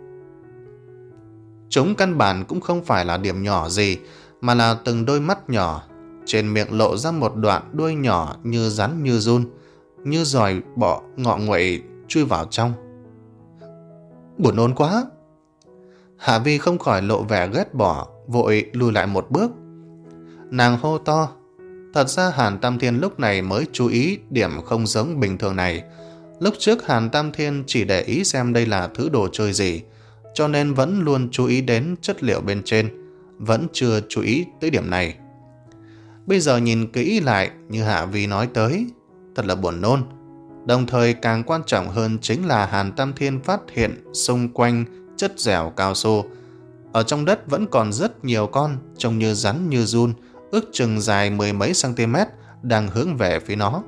Chúng căn bản cũng không phải là điểm nhỏ gì, mà là từng đôi mắt nhỏ, trên miệng lộ ra một đoạn đuôi nhỏ như rắn như giun, như giòi bọ ngọ nguậy chui vào trong. Buồn nôn quá! Hạ Vi không khỏi lộ vẻ ghét bỏ, vội lùi lại một bước. Nàng hô to. Thật ra Hàn Tam Thiên lúc này mới chú ý điểm không giống bình thường này. Lúc trước Hàn Tam Thiên chỉ để ý xem đây là thứ đồ chơi gì, cho nên vẫn luôn chú ý đến chất liệu bên trên, vẫn chưa chú ý tới điểm này. Bây giờ nhìn kỹ lại, như Hạ Vi nói tới, thật là buồn nôn. Đồng thời càng quan trọng hơn chính là Hàn Tam Thiên phát hiện xung quanh chất dẻo cao su, ở trong đất vẫn còn rất nhiều con trông như rắn như giun, ước chừng dài mười mấy cm đang hướng về phía nó.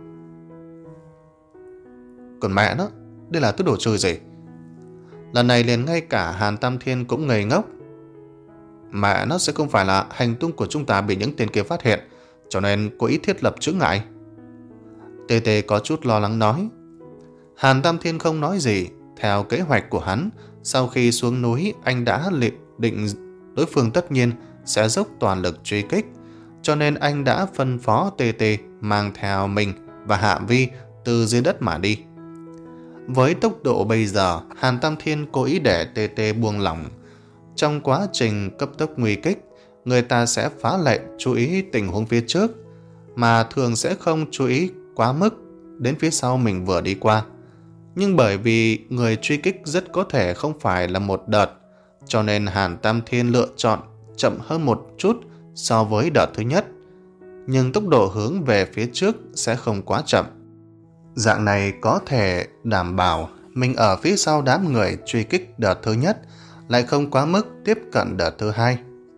Còn mẹ nó, đây là thứ đồ chơi gì? Lần này liền ngay cả Hàn Tam Thiên cũng ngây ngốc. Mẹ nó sẽ không phải là hành tung của chúng ta bị những tên kia phát hiện, cho nên cố ý thiết lập chướng ngại. Tê Tê có chút lo lắng nói. Hàn Tam Thiên không nói gì. Theo kế hoạch của hắn, sau khi xuống núi anh đã định đối phương tất nhiên sẽ dốc toàn lực truy kích, cho nên anh đã phân phó Tê Tê mang theo mình và Hạ Vi từ dưới đất mà đi. Với tốc độ bây giờ, Hàn Tam Thiên cố ý để tê tê buông lỏng. Trong quá trình cấp tốc nguy kích, người ta sẽ phá lệ chú ý tình huống phía trước, mà thường sẽ không chú ý quá mức đến phía sau mình vừa đi qua. Nhưng bởi vì người truy kích rất có thể không phải là một đợt, cho nên Hàn Tam Thiên lựa chọn chậm hơn một chút so với đợt thứ nhất, nhưng tốc độ hướng về phía trước sẽ không quá chậm. Dạng này có thể đảm bảo mình ở phía sau đám người truy kích đợt thứ nhất, lại không quá mức tiếp cận đợt thứ hai.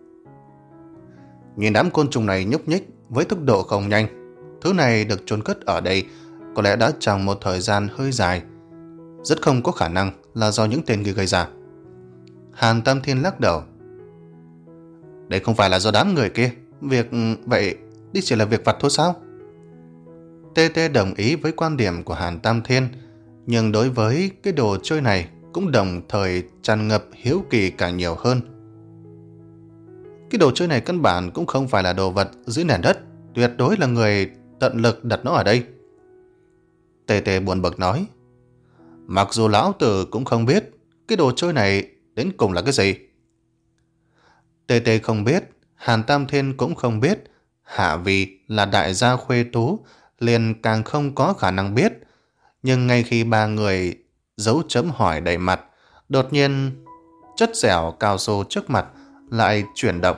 Nhìn đám côn trùng này nhúc nhích với tốc độ không nhanh, thứ này được chôn cất ở đây có lẽ đã trong một thời gian hơi dài, rất không có khả năng là do những tên kia gây ra. Hàn Tam Thiên lắc đầu. Đây không phải là do đám người kia, việc vậy đi chỉ là việc vặt thôi sao? tê tê đồng ý với quan điểm của Hàn Tam Thiên, nhưng đối với cái đồ chơi này cũng đồng thời tràn ngập hiếu kỳ càng nhiều hơn. Cái đồ chơi này căn bản cũng không phải là đồ vật dưới nền đất, tuyệt đối là người tận lực đặt nó ở đây. Tê tê buồn bực nói. Mặc dù lão tử cũng không biết cái đồ chơi này đến cùng là cái gì. Tê tê không biết, Hàn Tam Thiên cũng không biết, Hạ vì là đại gia khuê tú liền càng không có khả năng biết. Nhưng ngay khi ba người dấu chấm hỏi đầy mặt, đột nhiên chất dẻo cao su trước mặt lại chuyển động.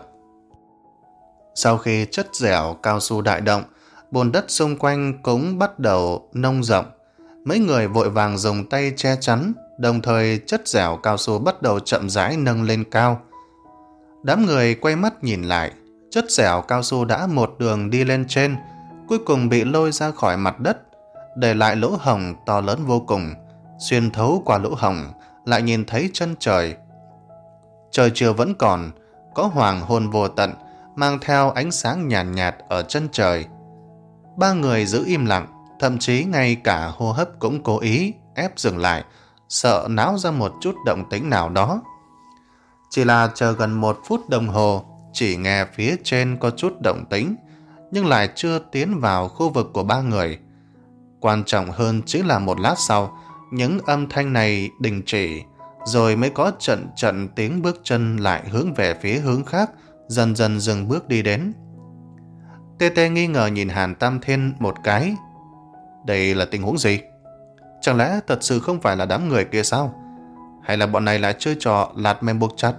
Sau khi chất dẻo cao su đại động, bùn đất xung quanh cũng bắt đầu nông rộng. Mấy người vội vàng dùng tay che chắn, đồng thời chất dẻo cao su bắt đầu chậm rãi nâng lên cao. Đám người quay mắt nhìn lại, chất dẻo cao su đã một đường đi lên trên, cuối cùng bị lôi ra khỏi mặt đất, để lại lỗ hổng to lớn vô cùng. Xuyên thấu qua lỗ hổng lại nhìn thấy chân trời. Trời chiều vẫn còn, có hoàng hôn vô tận, mang theo ánh sáng nhàn nhạt, nhạt ở chân trời. Ba người giữ im lặng, thậm chí ngay cả hô hấp cũng cố ý ép dừng lại, sợ náo ra một chút động tĩnh nào đó. Chỉ là chờ gần một phút đồng hồ, chỉ nghe phía trên có chút động tĩnh, nhưng lại chưa tiến vào khu vực của ba người. Quan trọng hơn chính là một lát sau, những âm thanh này đình chỉ, rồi mới có trận trận tiếng bước chân lại hướng về phía hướng khác, dần dần dừng bước đi đến. Tê Tê nghi ngờ nhìn Hàn Tam Thiên một cái. Đây là tình huống gì? Chẳng lẽ thật sự không phải là đám người kia sao? Hay là bọn này lại chơi trò lạt mềm buộc chặt?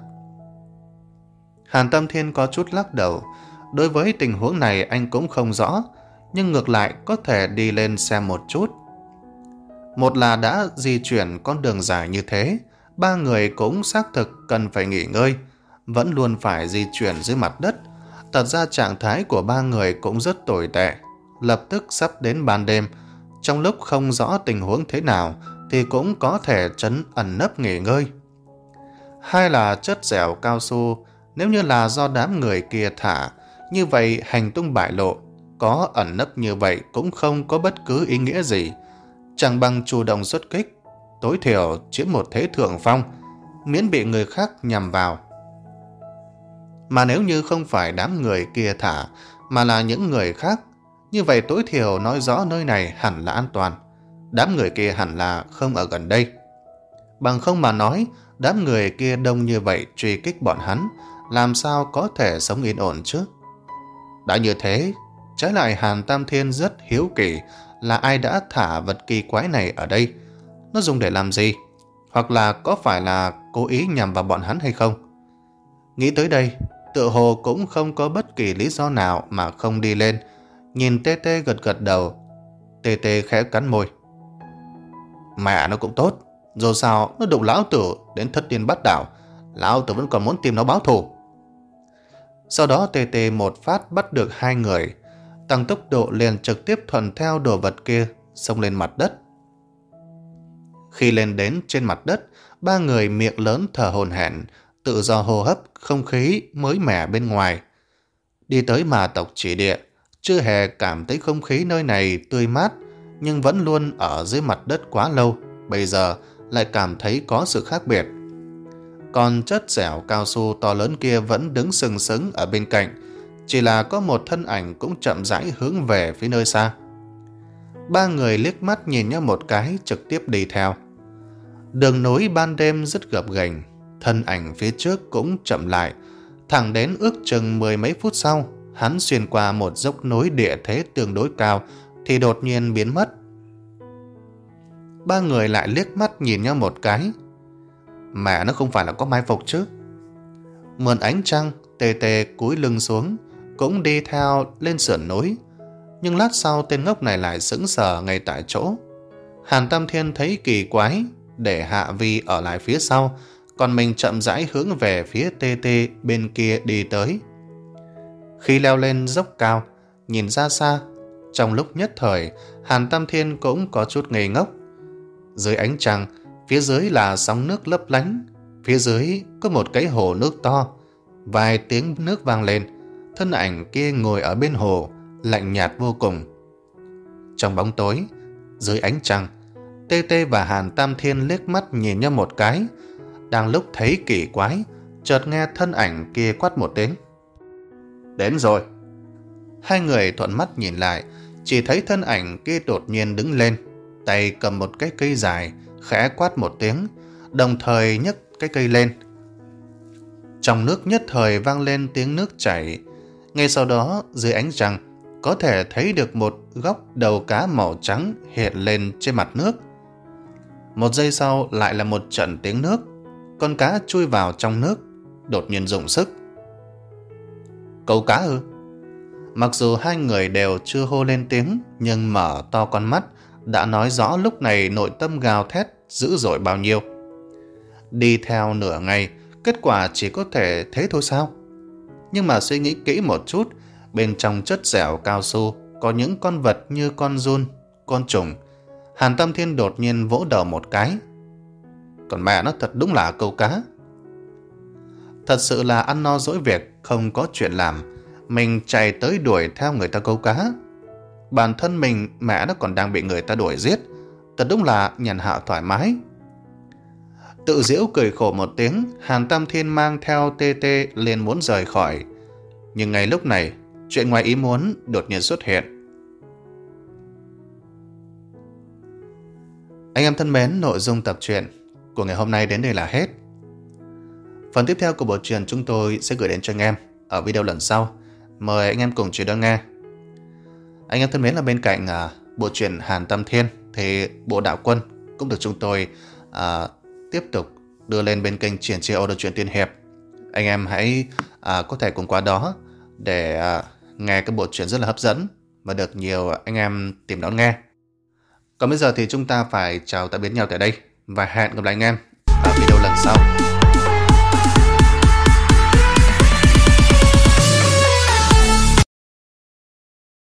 Hàn Tam Thiên có chút lắc đầu. Đối với tình huống này anh cũng không rõ, nhưng ngược lại có thể đi lên xem một chút. Một là đã di chuyển con đường dài như thế, ba người cũng xác thực cần phải nghỉ ngơi, vẫn luôn phải di chuyển dưới mặt đất. Thật ra trạng thái của ba người cũng rất tồi tệ. Lập tức sắp đến ban đêm, trong lúc không rõ tình huống thế nào thì cũng có thể trấn ẩn nấp nghỉ ngơi. Hai là chất dẻo cao su, nếu như là do đám người kia thả, như vậy hành tung bại lộ, có ẩn nấp như vậy cũng không có bất cứ ý nghĩa gì. Chẳng bằng chủ động xuất kích, tối thiểu chiếm một thế thượng phong, miễn bị người khác nhằm vào. Mà nếu như không phải đám người kia thả, mà là những người khác, như vậy tối thiểu nói rõ nơi này hẳn là an toàn. Đám người kia hẳn là không ở gần đây. Bằng không mà nói, đám người kia đông như vậy truy kích bọn hắn, làm sao có thể sống yên ổn chứ? Đã như thế, trái lại Hàn Tam Thiên rất hiếu kỳ là ai đã thả vật kỳ quái này ở đây. Nó dùng để làm gì? Hoặc là có phải là cố ý nhằm vào bọn hắn hay không? Nghĩ tới đây, tựa hồ cũng không có bất kỳ lý do nào mà không đi lên. Nhìn Tê Tê gật gật đầu, Tê Tê khẽ cắn môi. Mẹ nó cũng tốt, dù sao nó đụng lão tử đến thất điên bát đảo, lão tử vẫn còn muốn tìm nó báo thù. Sau đó Tê Tê một phát bắt được hai người, tăng tốc độ liền trực tiếp thuận theo đồ vật kia xông lên mặt đất. Khi lên đến trên mặt đất, ba người miệng lớn thở hổn hển, tự do hô hấp không khí mới mẻ bên ngoài. Đi tới Ma Tộc Chỉ Địa, chưa hề cảm thấy không khí nơi này tươi mát, nhưng vẫn luôn ở dưới mặt đất quá lâu, bây giờ lại cảm thấy có sự khác biệt. Còn chất dẻo cao su to lớn kia vẫn đứng sừng sững ở bên cạnh, chỉ là có một thân ảnh cũng chậm rãi hướng về phía nơi xa. Ba người liếc mắt nhìn nhau một cái, trực tiếp đi theo. Đường núi ban đêm rất gập ghềnh, thân ảnh phía trước cũng chậm lại, thẳng đến ước chừng mười mấy phút sau, hắn xuyên qua một dốc núi địa thế tương đối cao thì đột nhiên biến mất. Ba người lại liếc mắt nhìn nhau một cái. Mẹ nó không phải là có mai phục chứ. Mượn ánh trăng, Tê Tê cúi lưng xuống, cũng đi theo lên sườn núi. Nhưng lát sau tên ngốc này lại sững sờ ngay tại chỗ. Hàn Tam Thiên thấy kỳ quái, để Hạ Vi ở lại phía sau, còn mình chậm rãi hướng về phía Tê Tê bên kia đi tới. Khi leo lên dốc cao, nhìn ra xa, trong lúc nhất thời, Hàn Tam Thiên cũng có chút ngây ngốc. Dưới ánh trăng, phía dưới là sóng nước lấp lánh, phía dưới có một cái hồ nước to. Vài tiếng nước vang lên, thân ảnh kia ngồi ở bên hồ, lạnh nhạt vô cùng. Trong bóng tối, dưới ánh trăng, Tê Tê và Hàn Tam Thiên liếc mắt nhìn nhau một cái. Đang lúc thấy kỳ quái, chợt nghe thân ảnh kia quát một tiếng. Đến rồi. Hai người thuận mắt nhìn lại, chỉ thấy thân ảnh kia đột nhiên đứng lên, tay cầm một cái cây dài, khẽ quát một tiếng, đồng thời nhấc cái cây lên. Trong nước nhất thời vang lên tiếng nước chảy. Ngay sau đó, dưới ánh trăng, có thể thấy được một góc đầu cá màu trắng hiện lên trên mặt nước. Một giây sau lại là một trận tiếng nước. Con cá chui vào trong nước, đột nhiên dùng sức. Câu cá ư? Mặc dù hai người đều chưa hô lên tiếng, nhưng mở to con mắt đã nói rõ lúc này nội tâm gào thét dữ dội bao nhiêu. Đi theo nửa ngày, kết quả chỉ có thể thế thôi sao? Nhưng mà suy nghĩ kỹ một chút, bên trong chất dẻo cao su có những con vật như con giun, con trùng. Hàn Tam Thiên đột nhiên vỗ đầu một cái. Còn mẹ nó thật đúng là câu cá. Thật sự là ăn no dỗi việc, không có chuyện làm, mình chạy tới đuổi theo người ta câu cá. Bản thân mình mẹ nó còn đang bị người ta đuổi giết, thật đúng là nhàn hạ thoải mái. Tự giễu cười khổ một tiếng, Hàn Tam Thiên mang theo Tê Tê liền muốn rời khỏi. Nhưng ngay lúc này, chuyện ngoài ý muốn đột nhiên xuất hiện. Anh em thân mến, nội dung tập truyện của ngày hôm nay đến đây là hết. Phần tiếp theo của bộ truyện chúng tôi sẽ gửi đến cho anh em ở video lần sau. Mời anh em cùng chú đón nghe. Anh em thân mến, là bên cạnh uh, bộ truyện Hàn Tam Thiên thì bộ Đạo Quân cũng được chúng tôi uh, tiếp tục đưa lên bên kênh Triển Chiêu Audio Truyện Tiên Hiệp. Anh em hãy uh, có thể cùng qua đó để uh, nghe cái bộ truyện rất là hấp dẫn và được nhiều anh em tìm đón nghe. Còn bây giờ thì chúng ta phải chào tạm biệt nhau tại đây và hẹn gặp lại anh em ở video lần sau.